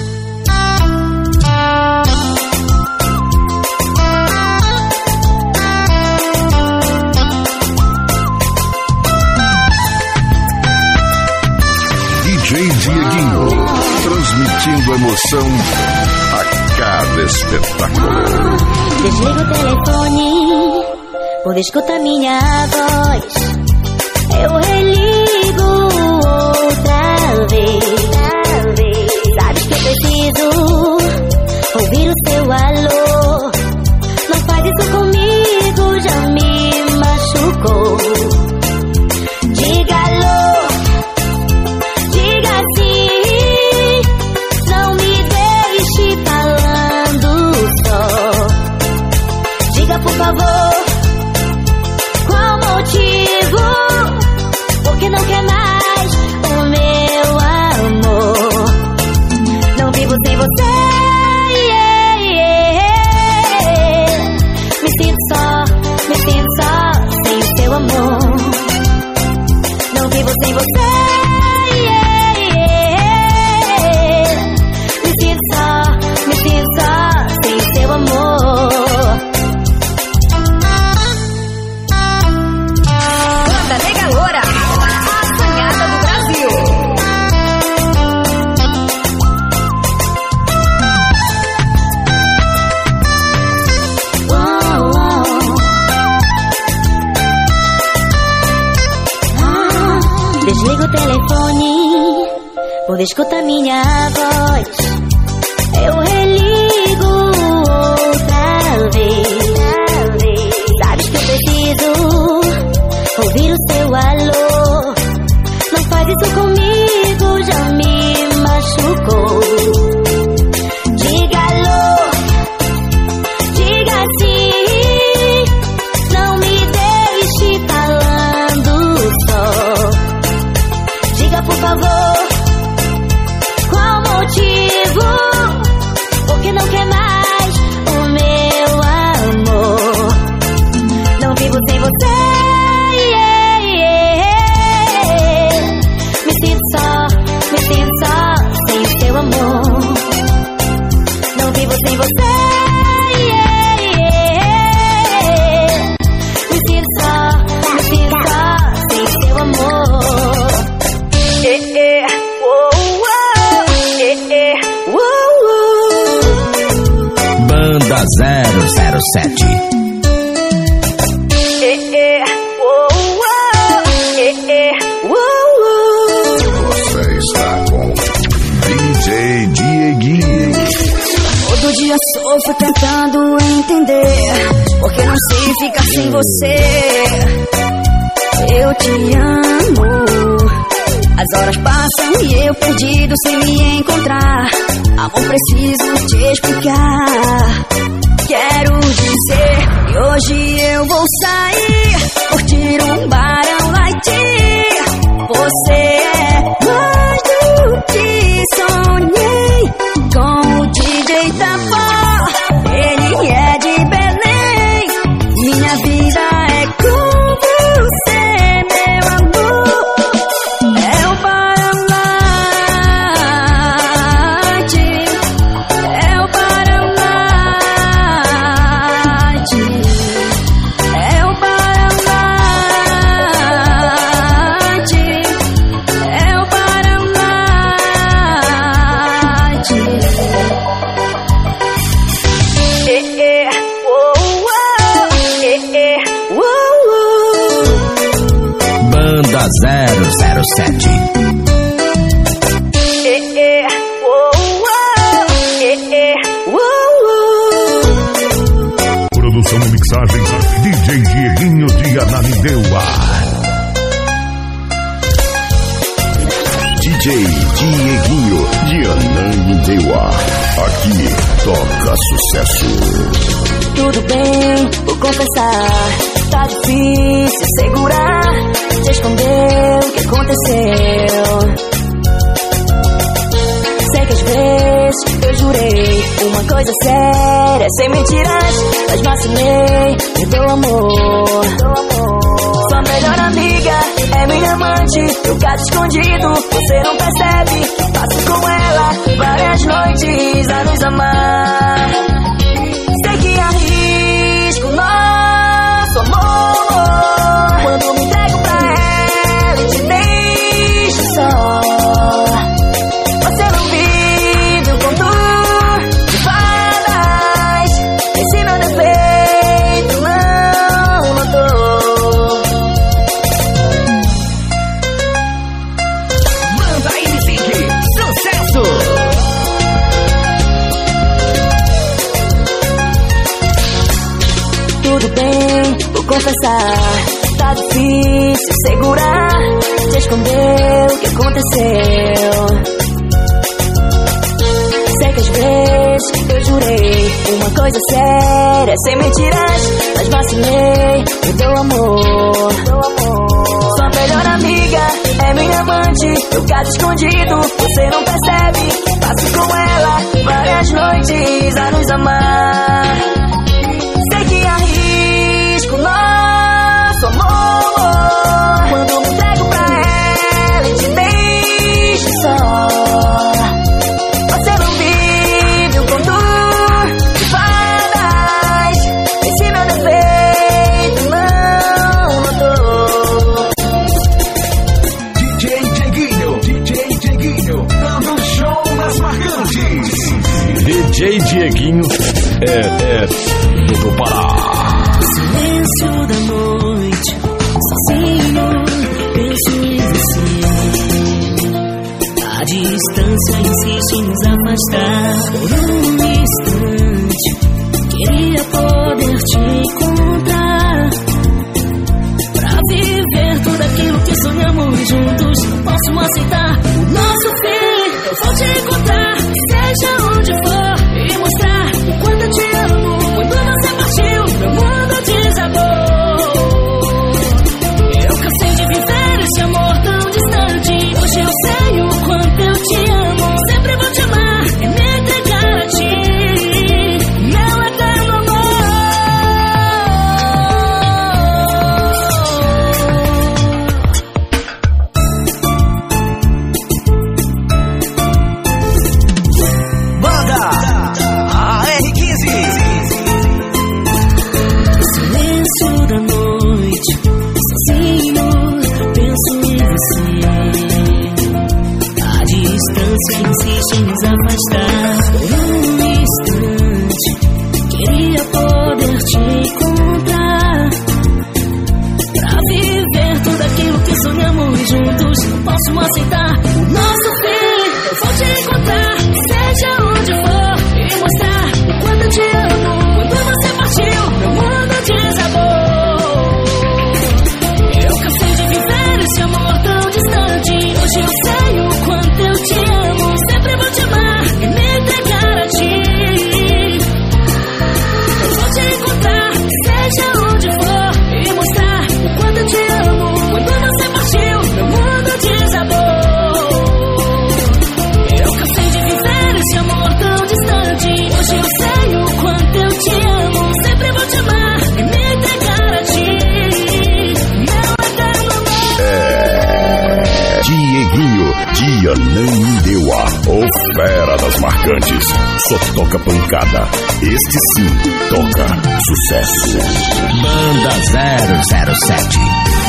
DJ Dieguinho, transmitindo emoção a cada espetáculo. Desliga o telefone, poder escutar minha voz. Eu religo outra vez. Sabes que eu preciso ouvir o seu alô. Não faz isso comigo, já me machucou. Diga alô, diga sim. Não me deixe falando só. Diga por favor, qual motivo? Porque não quer mais o meu amor. Não vivo sem você. Me sinto só sem o seu amor. Não vivo sem você. Me sinto só sem o seu amor. Banda Nega Loura, a sonhada do Brasil. Desliga o telefone, poder escutar minha voz. Eu religo outra vez. Sabes que eu preciso ouvir o seu alô. Não faz isso comigo, já me machucou. Diga alô, diga sim. Não me deixe falando só. Diga por favor, qual motivo? Porque não quer mais o meu amor. Não vivo sem você. Me sinto só sem o seu amor. Não vivo sem você. Me sinto só sem o seu amor. Banda 007. Você está com DJ Dieguinho. Todo dia sofro tentando entender porque não sei ficar sem você. Eu te amo. As horas passam e eu perdido sem me encontrar. Amor, preciso te explicar. Quero dizer que hoje eu vou sair, curtir um barão light. Você é mais do que sonhei. Com o DJ Tapó, ele é de Belém. Minha vida é com você, meu amor. É o barão light. É o barão light. É o barão light. É o barão light. Banda 007. Produção e mixagens DJ Dieguinho de Ananindeua. DJ Dieguinho de Ananindeua. Aqui toca sucesso. Tudo bem, vou confessar. Tá difícil segurar. Te esconder o que aconteceu. Sei que às vezes eu jurei uma coisa séria, sem mentiras, mas vacilei. Me deu amor. Sua melhor amiga é minha amante, no caso escondido, você não percebe. Passo com ela várias noites a nos amar. Sei que arrisco nosso amor quando me entrego pra ela e te deixo só. Você não vive o conto de fadas, esse meu defeito não notou. Manda aí, Music, sucesso! Tudo bem, vou confessar, tá difícil segurar, te esconder o que aconteceu. Sei que às vezes eu jurei uma coisa séria, sem mentiras, mas vacilei. Me deu amor. Sua melhor amiga é minha amante, no caso escondido, você não percebe. Passo com ela várias noites a nos amar. Sei que arrisco nosso amor quando me entrego pra ela e te deixo só. Você não vive o conto de fadas, esse meu defeito não notou. DJ Dieguinho, dando show nas marcantes. DJ Dieguinho é do Pará. Silêncio da noite, sozinho, penso em você. A distância insiste em nos afastar. Por um instante, queria poder te encontrar, pra viver tudo aquilo que sonhamos juntos. Posso aceitar o nosso fim, eu vou te encontrar, seja onde for, e mostrar o quanto eu te amo. Quando você partiu, meu mundo desabou. Eu cansei de viver esse amor tão distante. Hoje eu sei o quanto eu te amo. Sempre vou te amar e me entregar a ti, meu eterno amor. Banda AR15. Silêncio da noite, sozinho, penso em você. A distância insiste em nos afastar. Por um instante, queria poder te encontrar, pra viver tudo aquilo que sonhamos juntos. Posso aceitar o nosso fim, eu vou te encontrar, seja onde for, e mostrar o quanto eu te amo. Quando você partiu, meu mundo desabou. Eu cansei de viver esse amor tão distante. Hoje eu sei o quanto eu te amo. Sempre vou te amar e me entregar a ti. Eu vou te encontrar, seja onde for, e mostrar o quanto eu te amo. Quando você partiu, meu mundo desabou. Eu cansei de viver esse amor tão distante. Hoje eu sei o quanto eu te amo. Sempre vou te amar e me entregar a ti, meu eterno amor. Dieguinho, dia nem me deu a o fera das marcantes. Só toca pancada. Este sim toca sucesso. Banda 007.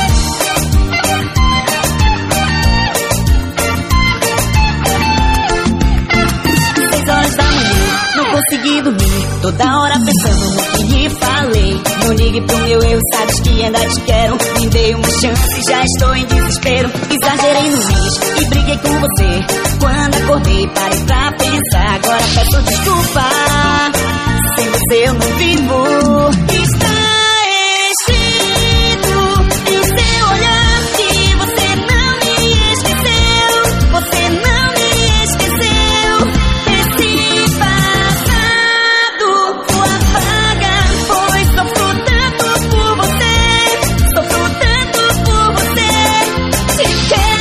6 horas da manhã, não consegui dormir, toda hora pensando no que lhe falei. Não ligue pro meu erro, sabes que ainda te quero. Me dei uma chance, já estou em desespero. Exagerei no risco e briguei com você. Quando acordei, parei pra pensar. Agora peço desculpa, sem você eu não vivo. Está escrito em seu olhar que você não me esqueceu. Você não me esqueceu. Esse passado o apaga, pois sofro tanto por você. Sofro tanto por você. Te quero.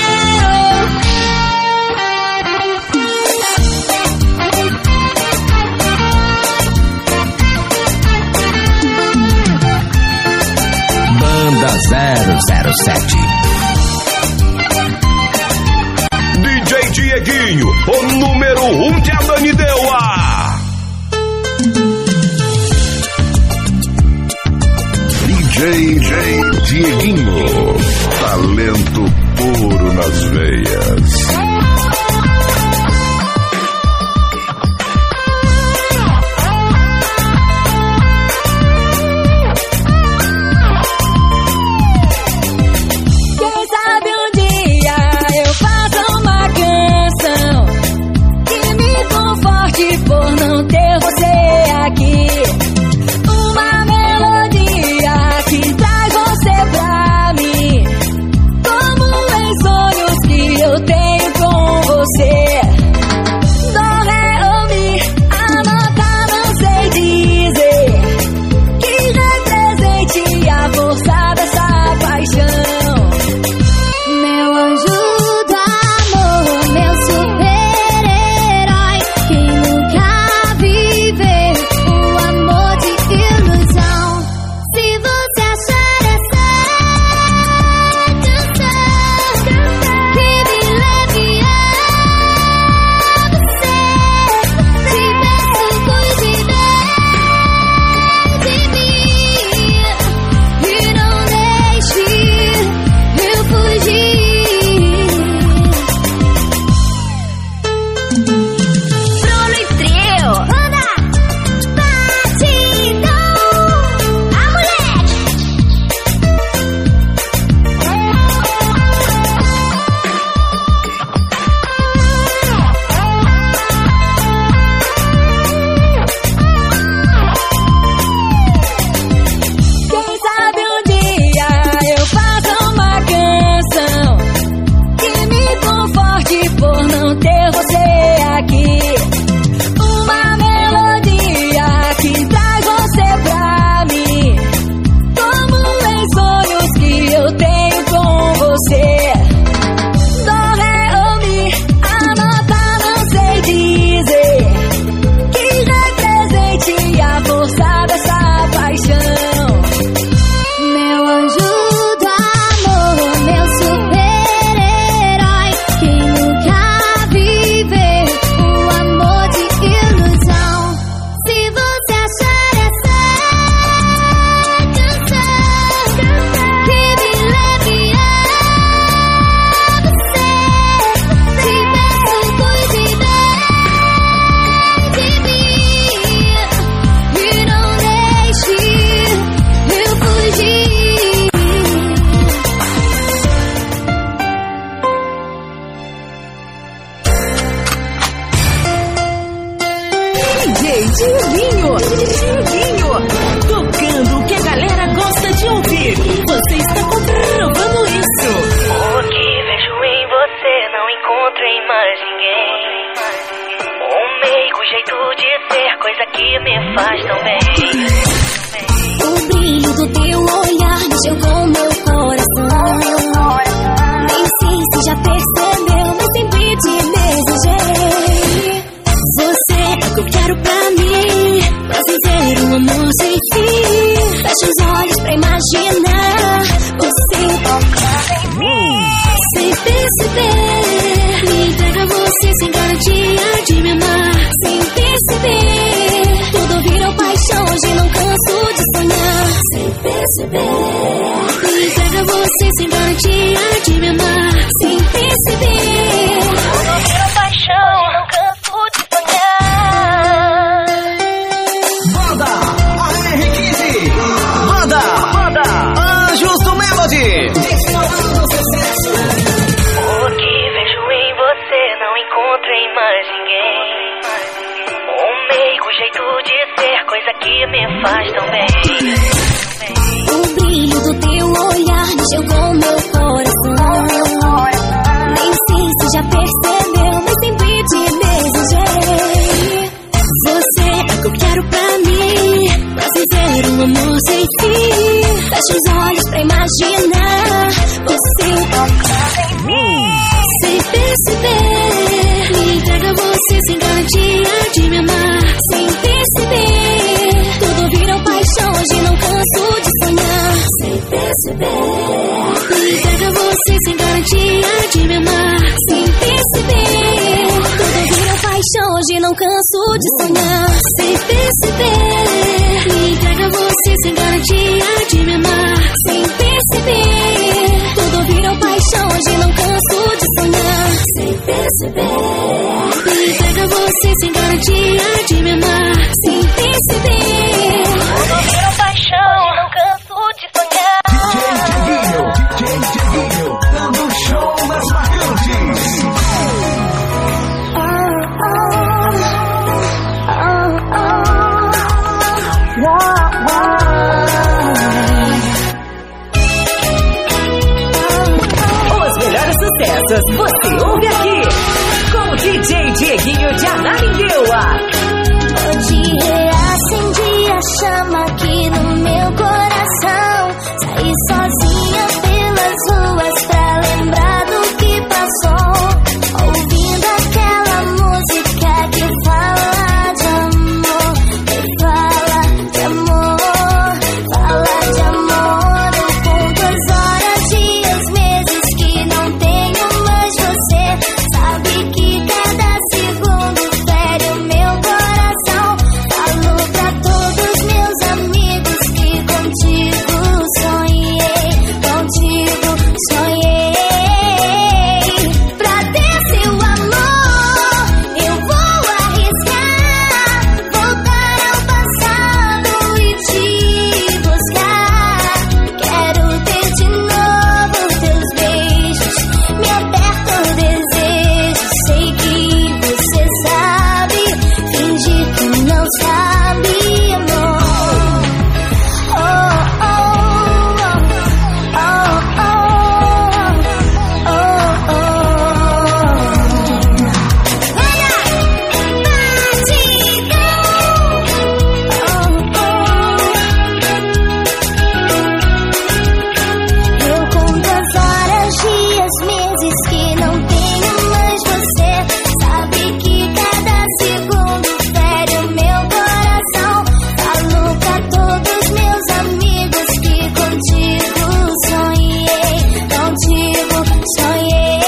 007. DJ Dieguinho, o número 1 que a Dani deu a... DJ Dieguinho, talento puro nas veias. Por não ter você aqui, uma melodia que traz você pra mim, como em sonhos que eu tenho com você. Do, ré ou mi, a nota não sei dizer, que represente a força dessa paixão. Meu anjo do amor, meu super Dieguinho, tocando o que a galera gosta de ouvir. Você está comprovando isso. O que vejo em você não encontro em mais ninguém. Um meigo jeito de ser, coisa que me faz tão bem. O brilho do teu olhar mexeu com meu coração. Nem sei se já percebeu, mas sempre te desejei. Você é o que eu quero pra mim, pra viver um amor sem fim. Fecha os olhos pra imaginar você tocando em mim. Sem perceber, me entrega você sem garantia de me amar. Sem perceber, tudo virou paixão, hoje não canso de sonhar. Sem perceber, me entrega você sem garantia de me amar. Sem perceber, tudo virou paixão, não canso de sonhar. Banda AR15, Banda Anjos do Melody. O que vejo em você não encontro em mais ninguém. Um meigo jeito de ser, coisa que me faz tão bem. O brilho do teu olhar mexeu com meu coração. Nem sei se já percebeu, mas sempre te desejei. Você é o que eu quero pra mim, pra viver um amor sem fim. Fecha os olhos pra imaginar você tocando em mim. Sem perceber, me entrega você sem garantia de me amar. Sem perceber, tudo virou paixão, hoje não canso de sonhar. Sem perceber, Me entrega você sem garantia de me amar, sem perceber. Meu paixão, não canso de sonhar. DJ Dieguinho, dando show nas marcantes. Os melhores sucessos você ouve aqui com o DJ Dieguinho de Ananindeua. Hoje reacendi a chama aqui no meu coração. Saí sozinha pelas ruas pra lembrar do que passou. Ouvindo aquela música que fala de amor, que fala de amor, fala de amor. Eu conto as horas, dias, meses que não tenho mais você. Sabe que cada segundo fere o meu coração. Falo pra todos meus amigos que contigo sonhei, contigo sonhei. Pra ter seu amor, eu vou arriscar, voltar ao passado e te buscar. Quero ter de novo teus beijos, me aperta o desejo. Sei que você sabe, finge que não sabe, amor. Oh, oh, oh, oh, oh, oh, oh. Eu conto as horas, dias, meses que não tenho mais você. Sabe que cada segundo fere o meu coração. Falo pra todos meus amigos que contigo sonhei, contigo sonhei.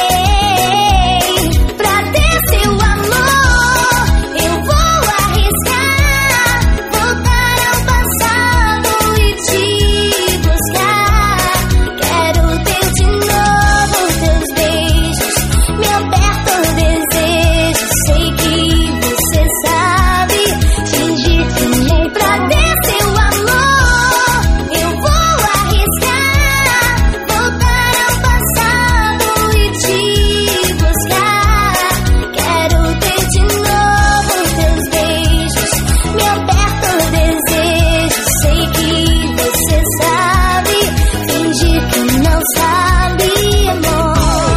Pra ter seu amor, eu vou arriscar, voltar ao passado e te buscar. Quero ter de novo teus beijos, me aperta o desejo. Sei que você sabe, finge que nem. Pra ter seu amor, eu vou arriscar, voltar ao passado e te buscar. Quero ter de novo teus beijos, me aperta o desejo. Sei que você sabe, finge que não sabe, amor.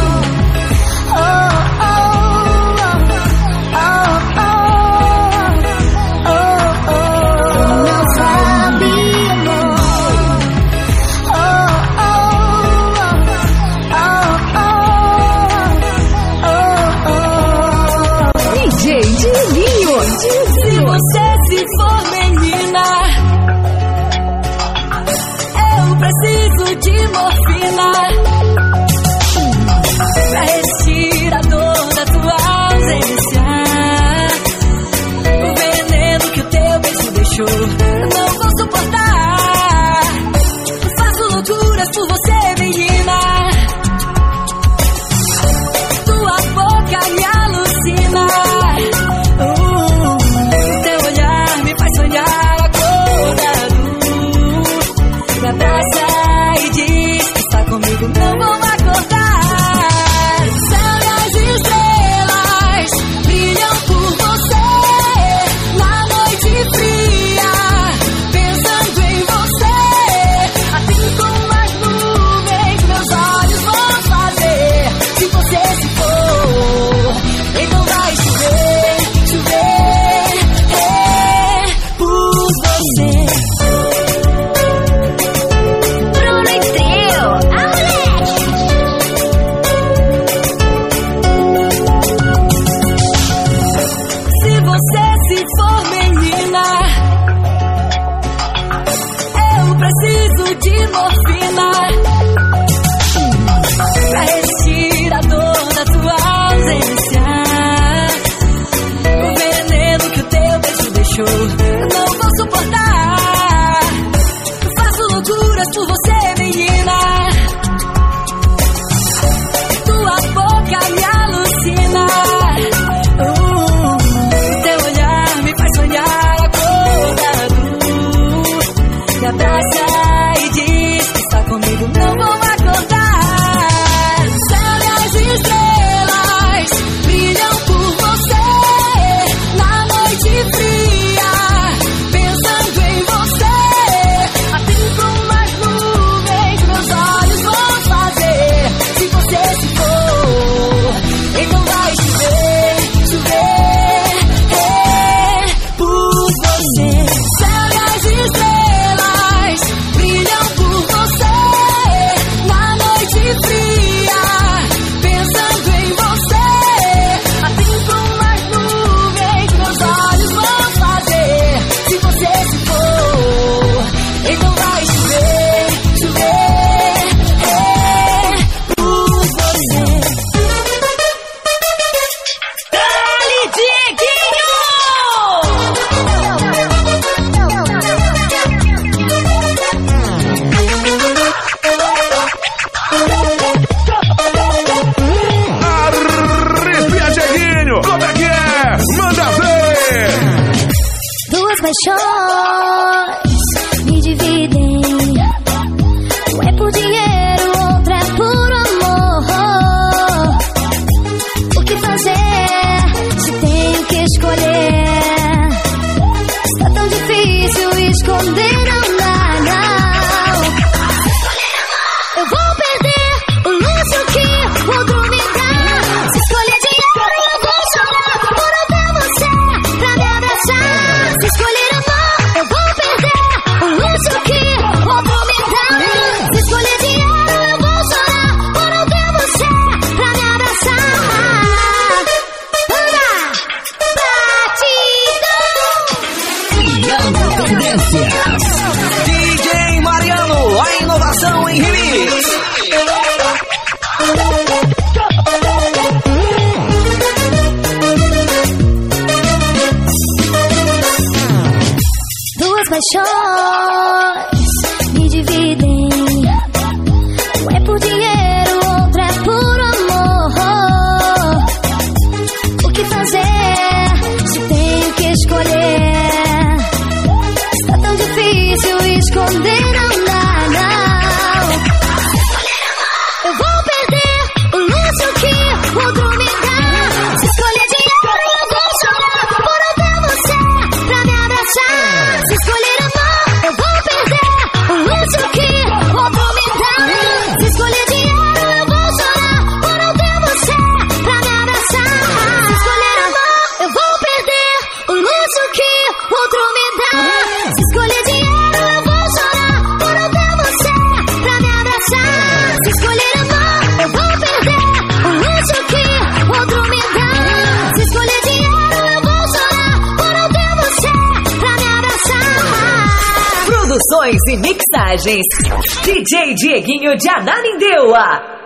Oh, oh, oh, oh, oh, oh, não sabe, amor. Oh, oh, oh, oh, oh, oh. DJ Dieguinho. Se você se for menina, eu preciso de morfina pra retirar a dor da tua ausência. O veneno que o teu beijo deixou, não vou suportar. Faço loucuras por você, menina. Tua boca me alucina. Teu olhar me faz sonhar acordado. Me abraça e diz que está comigo, não vou acordar. Céu e as estrelas brilham por você na noite fria, pensando em você. Assim como as nuvens, meus olhos vão fazer. Se você se for, então vai chover, chover por você. Bruno e Trio, a moleque. Se você se for menina, eu preciso de morfina pra retirar a dor da tua ausência. O veneno que o teu beijo deixou, não vou suportar. Faço loucuras por você, menina. Tua boca me alucina. sai e diz que está comigo, não vou acordar. Céu e as estrelas brilham por você na noite fria, pensando em você. Abrindo umas nuvens, meus olhos vão fazer. Se você se for, então vai chover, chover por você. Céu e as estrelas brilham por você na noite fria, pensando em você. Abrindo umas nuvens, meus olhos vão fazer. Se você se for, então vai chover, chover por você. Dali, Dieguinho! Arrepia, Dieguinho! Como é que é? Manda ver! Duas paixões me dividem. Um é por dinheiro, outro é por amor. O que fazer se tenho que escolher? Está tão difícil esconder, não dá, não. Eu vou perder o luxo que o outro me dá. Se escolher dinheiro, eu vou chorar por não ter você pra me abraçar. Se escolher amor, eu vou perder o luxo que o outro me dá. Se escolher dinheiro, eu vou chorar por não ter você pra me abraçar. Anda, batidão. Criando tendências. DJ Mariano, a inovação em remix. Duas paixões me dividem. Um é por dinheiro, outro é por amor. O que fazer se tenho que escolher? Está tão difícil esconder, não dá, não. Eu vou perder o luxo que o outro me dá. Se escolher dinheiro, eu vou chorar por não ter você pra me abraçar. Se escolher amor, eu vou perder o luxo que o outro me dá. Se escolher dinheiro, eu vou chorar por não ter você pra me abraçar. Se escolher amor, eu vou perder o luxo que o outro me dá. Se escolher dinheiro, eu vou chorar por não ter você pra me abraçar. Se escolher amor, eu vou perder o luxo que o outro me dá. Se escolher dinheiro, eu vou chorar por não ter você pra me abraçar. Produções e mixagens. DJ Dieguinho de Ananindeua.